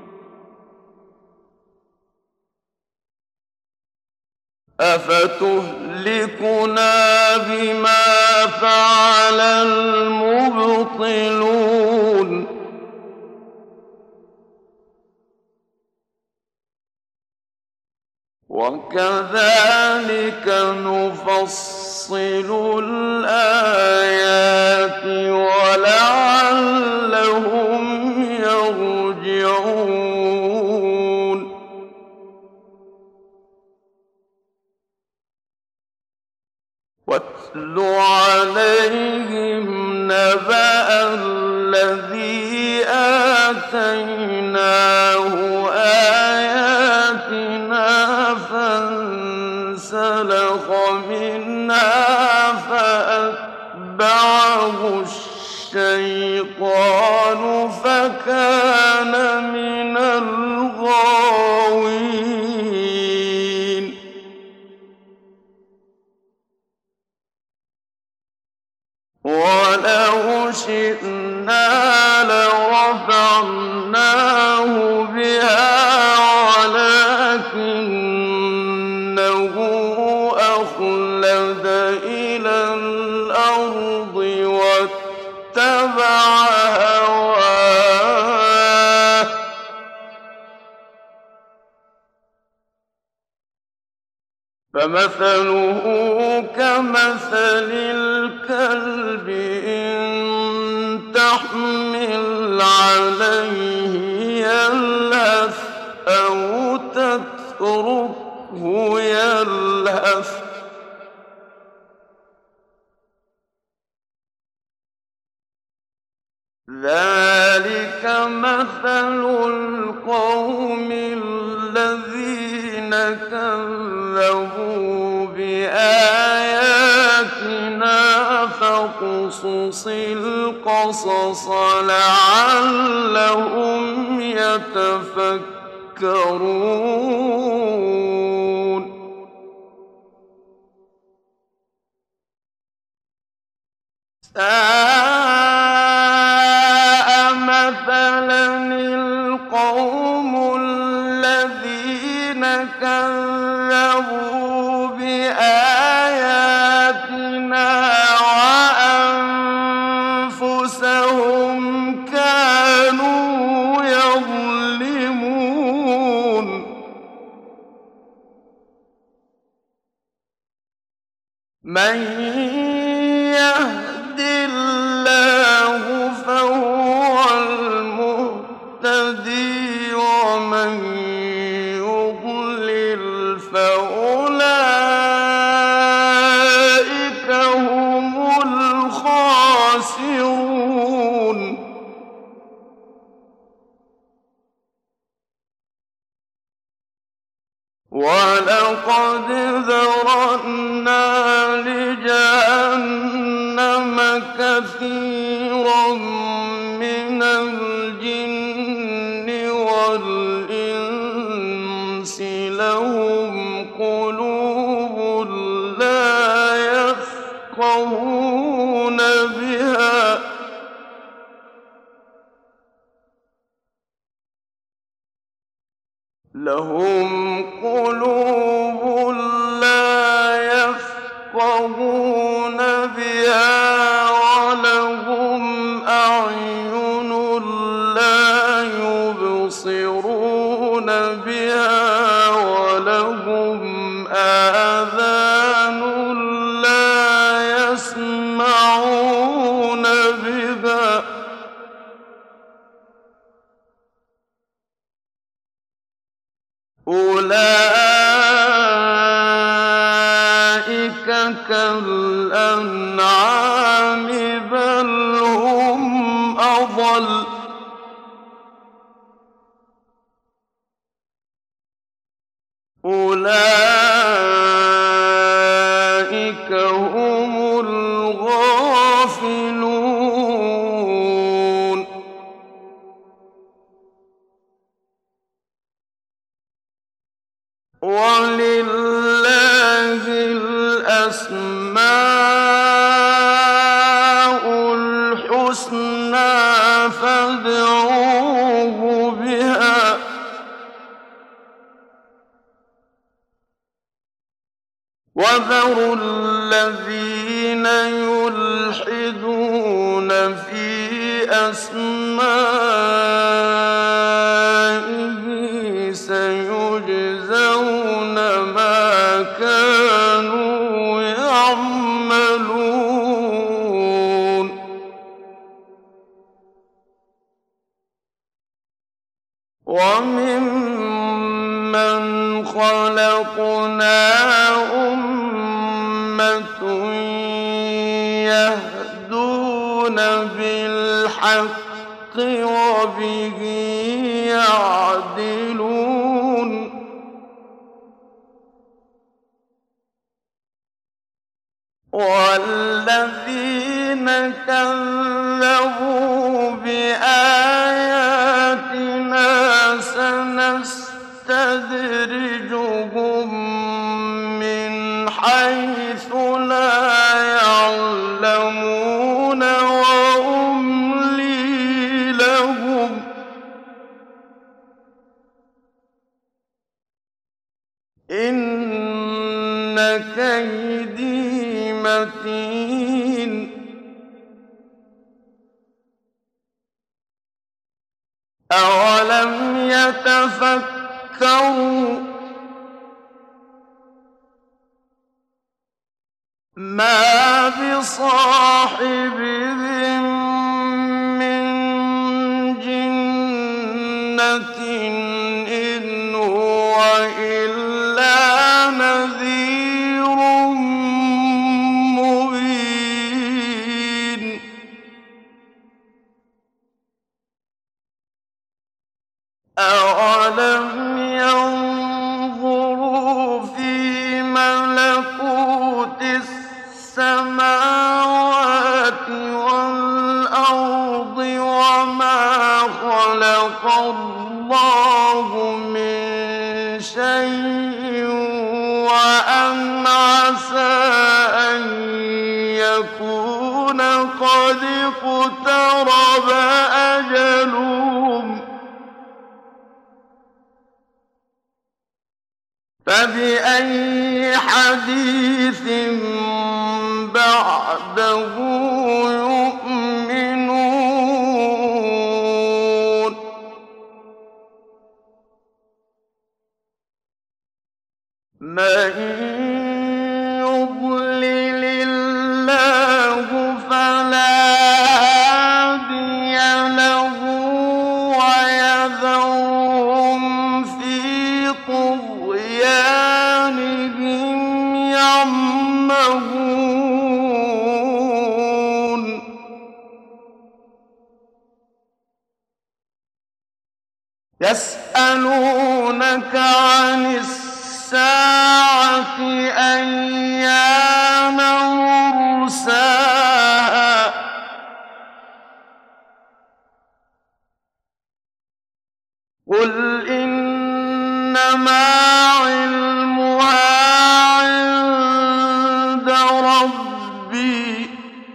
أَفَتُهْلِكُنَا بِمَا فَعَلَ الْمُبْطِلُونَ وَكَذَٰلِكَ نُفَصِّلُ الْآيَاتِ وَلَعَلَّهُمْ يَرْجِعُونَ وَاتْلُ عَلَيْهِمْ نَبَأَ الَّذِي آتَيْنَاهُ آيَاتِنَا فَانسَلَخَ مِنْهَا فَأَتْبَعَهُ الشَّيْطَانُ فَكَانَ مِنَ الْغَاوِينَ وَلَوْ شِئْنَا لَرَفَعْنَاهُ بِهَا وَلَٰكِنَّهُ أَخْلَدَ إِلَى الْأَرْضِ وَاتَّبَعَ هَوَاهُ فَمَثَلُهُ كَمَثَلِ الْكَلْبِ إِن تَحْمِلْ عَلَيْهِ يَلْهَثْ أَوْ تَتْرُكْهُ يَلْهَث ۚ ذَٰلِكَ مَثَلُ الْقَوْمِ الَّذِينَ كَذَّبُوا بِآيَاتِنَا فَاقْصُصِ الْقَصَصَ لَعَلَّهُمْ يَتَفَكَّرُونَ سَاءَ مَثَلًا الْقَوْمُ الَّذِينَ كَذَّبُوا بِآيَاتِنَا وَأَنفُسَهُمْ كَانُوا يَظْلِمُونَ مَن يَهْدِ اللَّهُ فَهُوَ الْمُهْتَدِي وَمَن يُضْلِلْ فَأُولَٰئِكَ هُمُ الْخَاسِرُونَ وَلَقَدْ ذَرَأْنَا لِجَهَنَّمَ كَثِيرًا مِّنَ الْجِنِّ وَالْإِنسِ لَهُمْ قُلُوبٌ لَّا يَفْقَهُونَ بِهَا وَلَهُمْ أَعْيُنٌ لَّا يُبْصِرُونَ بِهَا وَلَهُمْ آذَانٌ لَّا يَسْمَعُونَ بِهَا ۚ أُولَٰئِكَ كَالْأَنْعَامِ بَلْ هُمْ أَضَلُّ ۚ أُولَٰئِكَ وَلِلَّهِ الْأَسْمَاءُ الْحُسْنَىٰ فَادْعُوهُ بِهَا ۖ وَذَرُوا الَّذِينَ يُلْحِدُونَ فِي أَسْمَائِهِ ۖ سَيُجْزَوْنَ مَا كَانُوا يَعْمَلُونَ وَمِمَّنْ خَلَقْنَا أُمَّةٌ يَهْدُونَ بِالْحَقِّ وَبِهِ يَعْدِلُونَ وَالَّذِينَ كَذَّبُوا بِآيَاتِنَا سَنَسْتَدْرِجُهُم مِّنْ حَيْثُ لَا يَعْلَمُونَ وَأُمْلِي لَهُمْ ۚ إِنَّ كَيْدِي مَتِينٌ أَوَلَمْ يَتَفَكَّرُوا مَا بِصَاحِبِهِم مِّن جِنَّةٍ إِنْ هُوَ إِلَّا نَذِيرٌ مُّبِينٌ أَوَلَمْ يَنظُرُوا فِي مَلَكُوتِ السَّمَاوَاتِ وَالْأَرْضِ وَمَا خَلَقَ اللَّهُ مِن شَيْءٍ وَأَنْ عَسَىٰ أَن يَكُونَ قَدِ اقْتَرَبَ أَجَلُهُمْ ۖ فَبِأَيِّ حَدِيثٍ بَعْدَهُ يُؤْمِنُونَ مَن يُضْلِلِ اللَّهُ فَلَا هَادِيَ لَهُ وَيَذَرُهُمْ فِي طُغْيَانِهِمْ يَعْمَهُونَ يَسْأَلُونَكَ عَنِ السَّاعَةِ أَيَّانَ مُرْسَاهَا ۖ قُلْ إِنَّمَا عِلْمُهَا عِندَ رَبِّي ۖ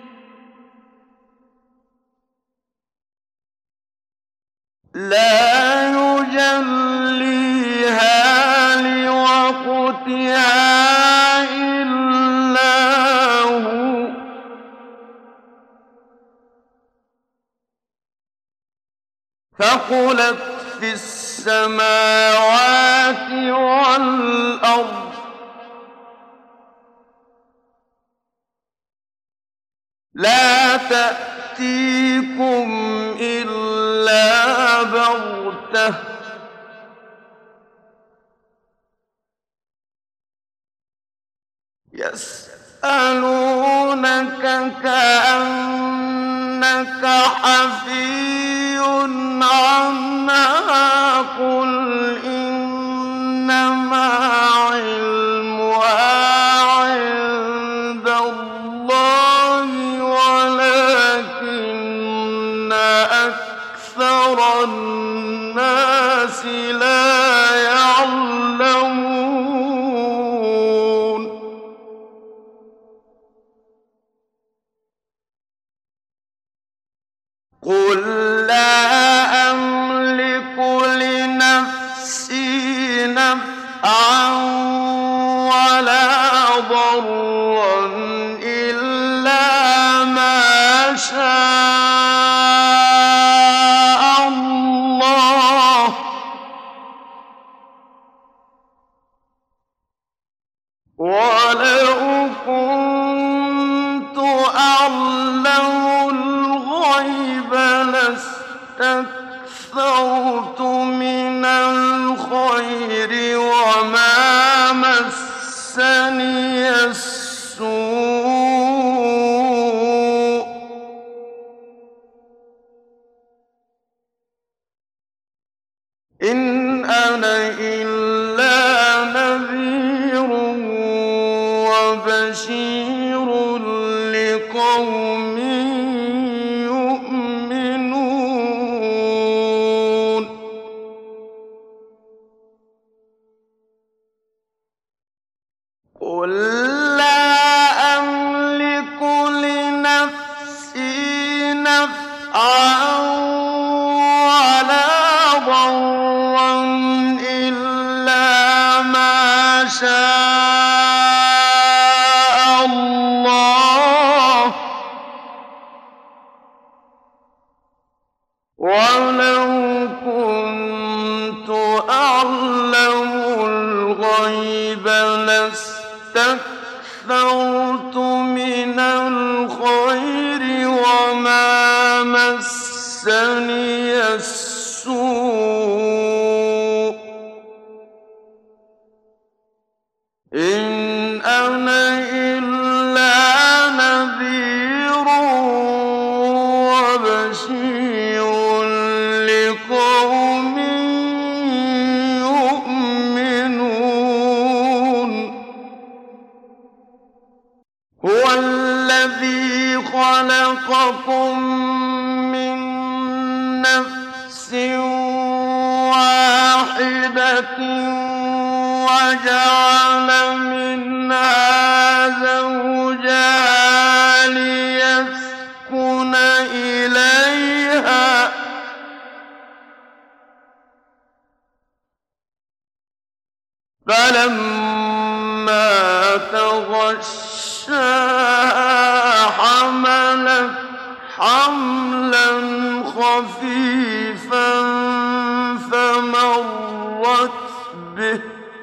لَا يُجَلِّيهَا لِوَقْتِهَا إِلَّا هُوَ ۚ ثَقُلَتْ فِي السَّمَاوَاتِ وَالْأَرْضِ ۚ لَا تَأْتِيكُمْ إِلَّا بَغْتَةً ۗ يَسْأَلُونَكَ كَأَنَّكَ حَفِيٌّ عَنْهَا ۖ قُلْ إِنَّمَا عِلْمُهَا عِندَ اللَّهِ وَلَٰكِنَّ أَكْثَرَ النَّاسِ لَا يَعْلَمُونَ قُل لَّا أَمْلِكُ لِنَفْسِي نَفْعًا وَلَا ضَرًّا إِلَّا مَا شَاءَ اللَّهُ ۗ وَلَوْ كُنتُ أَعْلَمُ الْغَيْبَ لَاسْتَكْثَرْتُ مِنَ الْخَيْرِ وَمَا مَسَّنِيَ السُّوءُ ۚ إِنْ أَنَا إِلَّا نَذِيرٌ وَبَشِيرٌ لِّقَوْمٍ يُؤْمِنُونَ قُل لَّا أَمْلِكُ لِنَفْسِي نَفْعًا وَلَا ضَرًّا إِلَّا مَا شَاءَ اللَّهُ ۗ وَلَوْ كُنتُ أَعْلَمُ الْغَيْبَ لَاسْتَكْثَرْتُ مِنَ الْخَيْرِ وَمَا مَسَّنِيَ السُّوءُ ۚ إِنْ أَنَا إِلَّا نَذِيرٌ وَبَشِيرٌ لِّقَوْمٍ يُؤْمِنُونَ هُوَ الَّذِي خَلَقَكُم مِّن نَّفْسٍ وَاحِدَةٍ وَجَعَلَ مِنْهَا زَوْجَهَا لِيَسْكُنَ إِلَيْهَا ۖ فَلَمَّا تَغَشَّاهَا حَمَلَتْ حَمْلًا خَفِيفًا فَمَرَّتْ بِهِ ۖ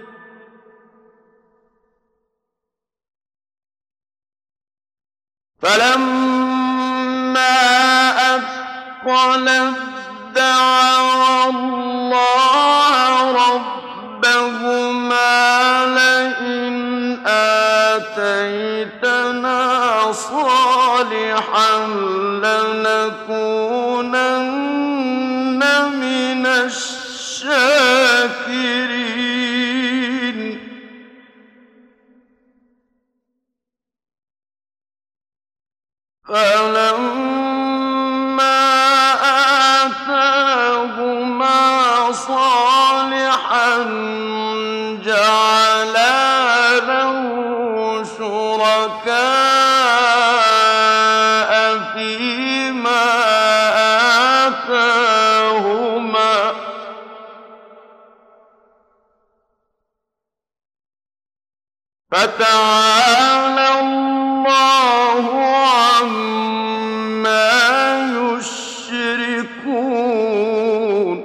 فَلَمَّا أَثْقَلَتْ دَعَوَا اللَّهَ رَبَّهُمَا لَئِنْ آتَيْتَنَا صَالِحًا لَّنَكُونَنَّ مِنَ الشَّاكِرِينَ فَلَمَّا آتَاهُمَا صَالِحًا جَعَلَا لَهُ شُرَكَاءَ فِيمَا آتَاهُمَا ۚ فَتَعَالَى اللَّهُ عَمَّا يُشْرِكُونَ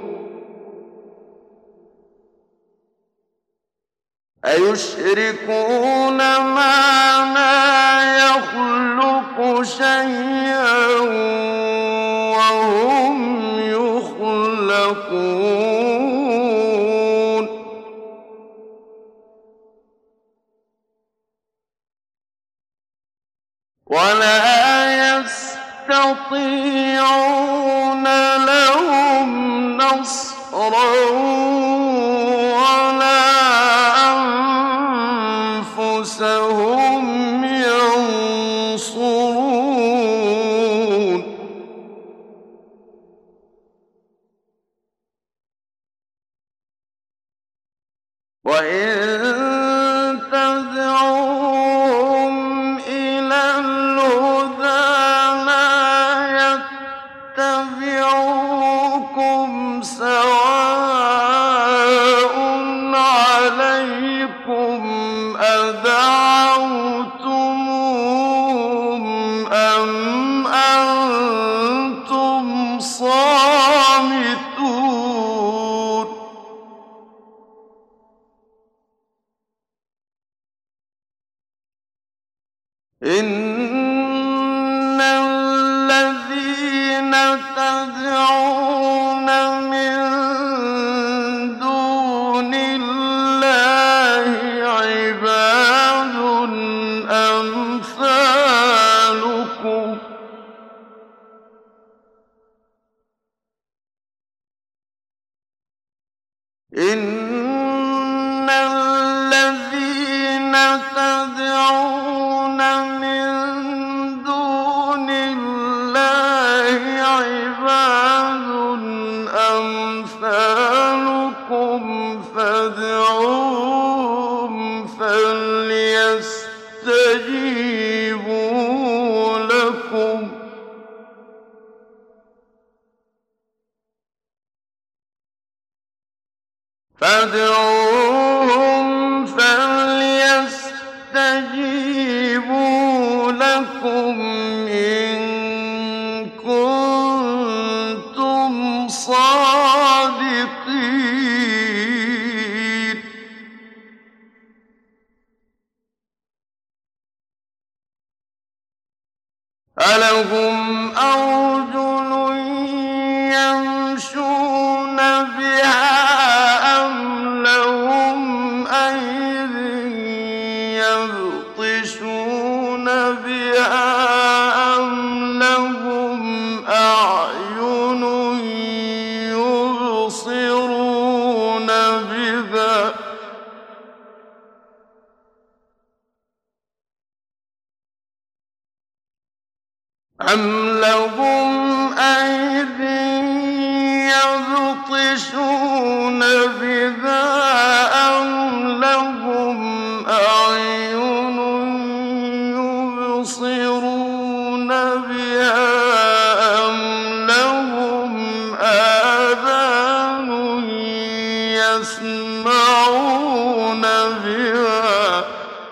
أَيُشْرِكُونَ مَا لَا يَخْلُقُ شَيْئًا وَهُمْ يُخْلَقُونَ وَلَا يَسْتَطِيعُونَ لَهُمْ نَصْرًا وَلَا أَنفُسَهُمْ يَنصُرُونَ وَإِن تَدْعُوهُمْ إِلَى الْهُدَىٰ لَا يَتَّبِعُونَكَ إن الذين تدعون من دون الله عباد أمثالكم إن الذين تدعون من دون الله عباد أمثالكم فادعوهم فليستجيبوا لكم إن كنتم صادقين ألهم أرجل يمشون بها أم لهم أيد يبطشون بها أم لهم أعين يبصرون بها أم لهم أيد يبطشون بها أم لهم أعين يبصرون بها أم لهم آذان يسمعون بها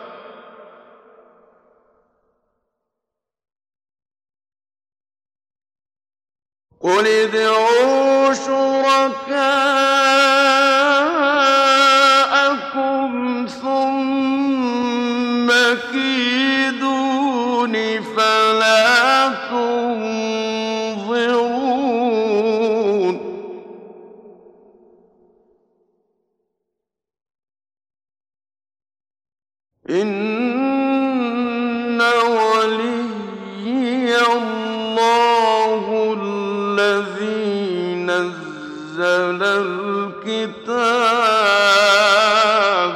قل ادعوا شركاءكم ثم كيدون فلا تنظرون إن وليي الله الذي نزل الكتاب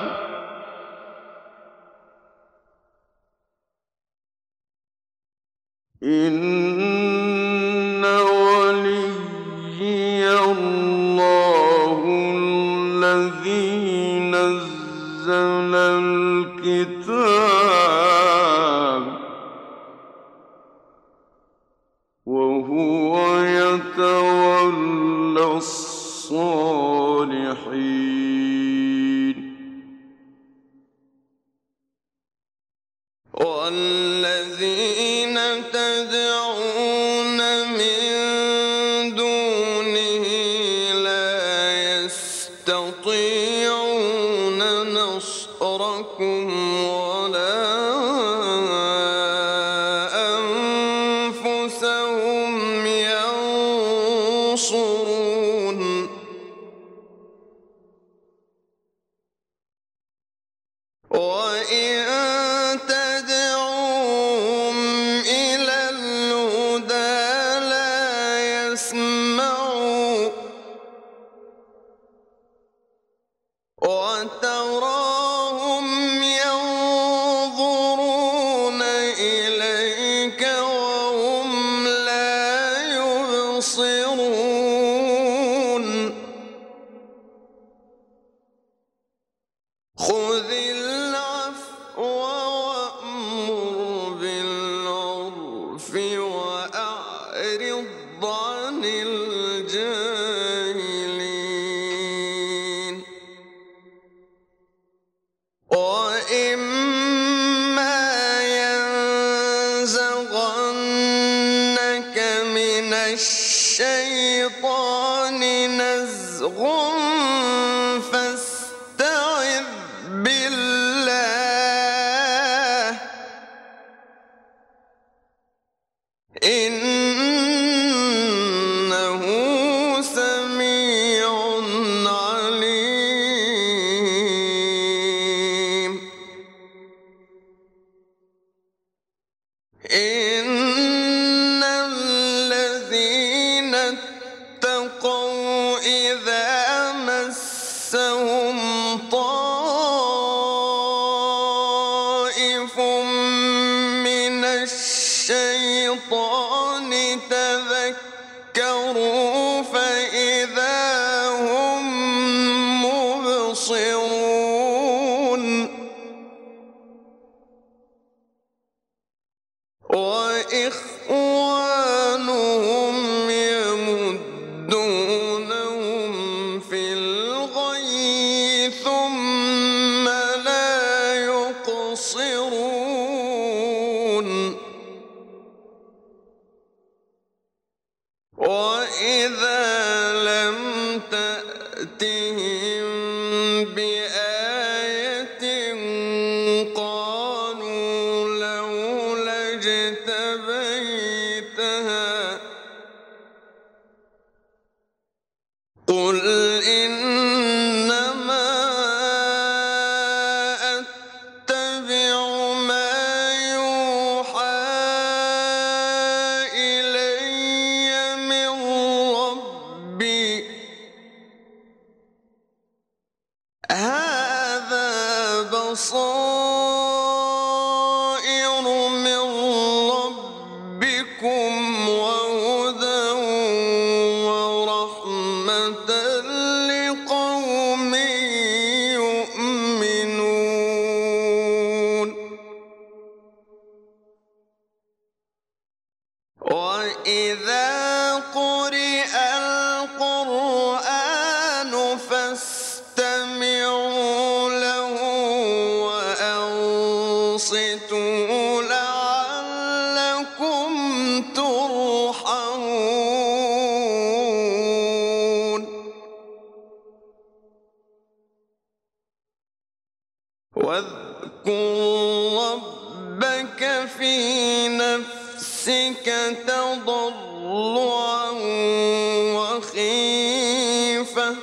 إن وليي الله الذي نزل الكتاب وهو يتولى الصالحين والذين تدعون من دونه لا يستطيعون نصركم ولا أنفسهم ينصرون وإن تدعوهم إلى الهدى لا يسمعوا وتراهم ينظرون إليك وهم لا يبصرون خذ العفو وأمر بالعرف وأعرض عن الجاهلين وإما ينزغنك من الشيطان نزغ فاستعذ بالله ثم لا يقصرون وإذا لم تأتهم بآية قالوا لولا اجتبيتها قل إنما أتبع ما يوحى إلي من ربي هذا بصائر من ربكم وهدى ورحمة لقوم يؤمنون وإذا قرئ القرآن فاستمعوا له وأنصتوا لعلكم ترحمون واذكر ربك في نفسك تضرعا وخيفة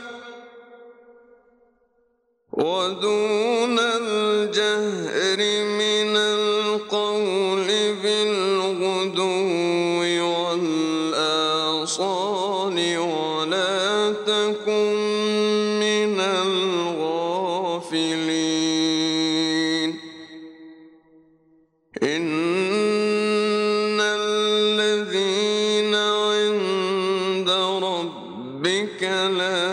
ودون الجهر من القول بالغدو والآصال ولا تكن من الغافلين إن الذين عند ربك لا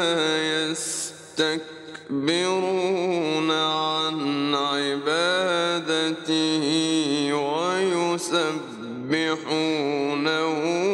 يستكبرون عن عبادته ويسبحونه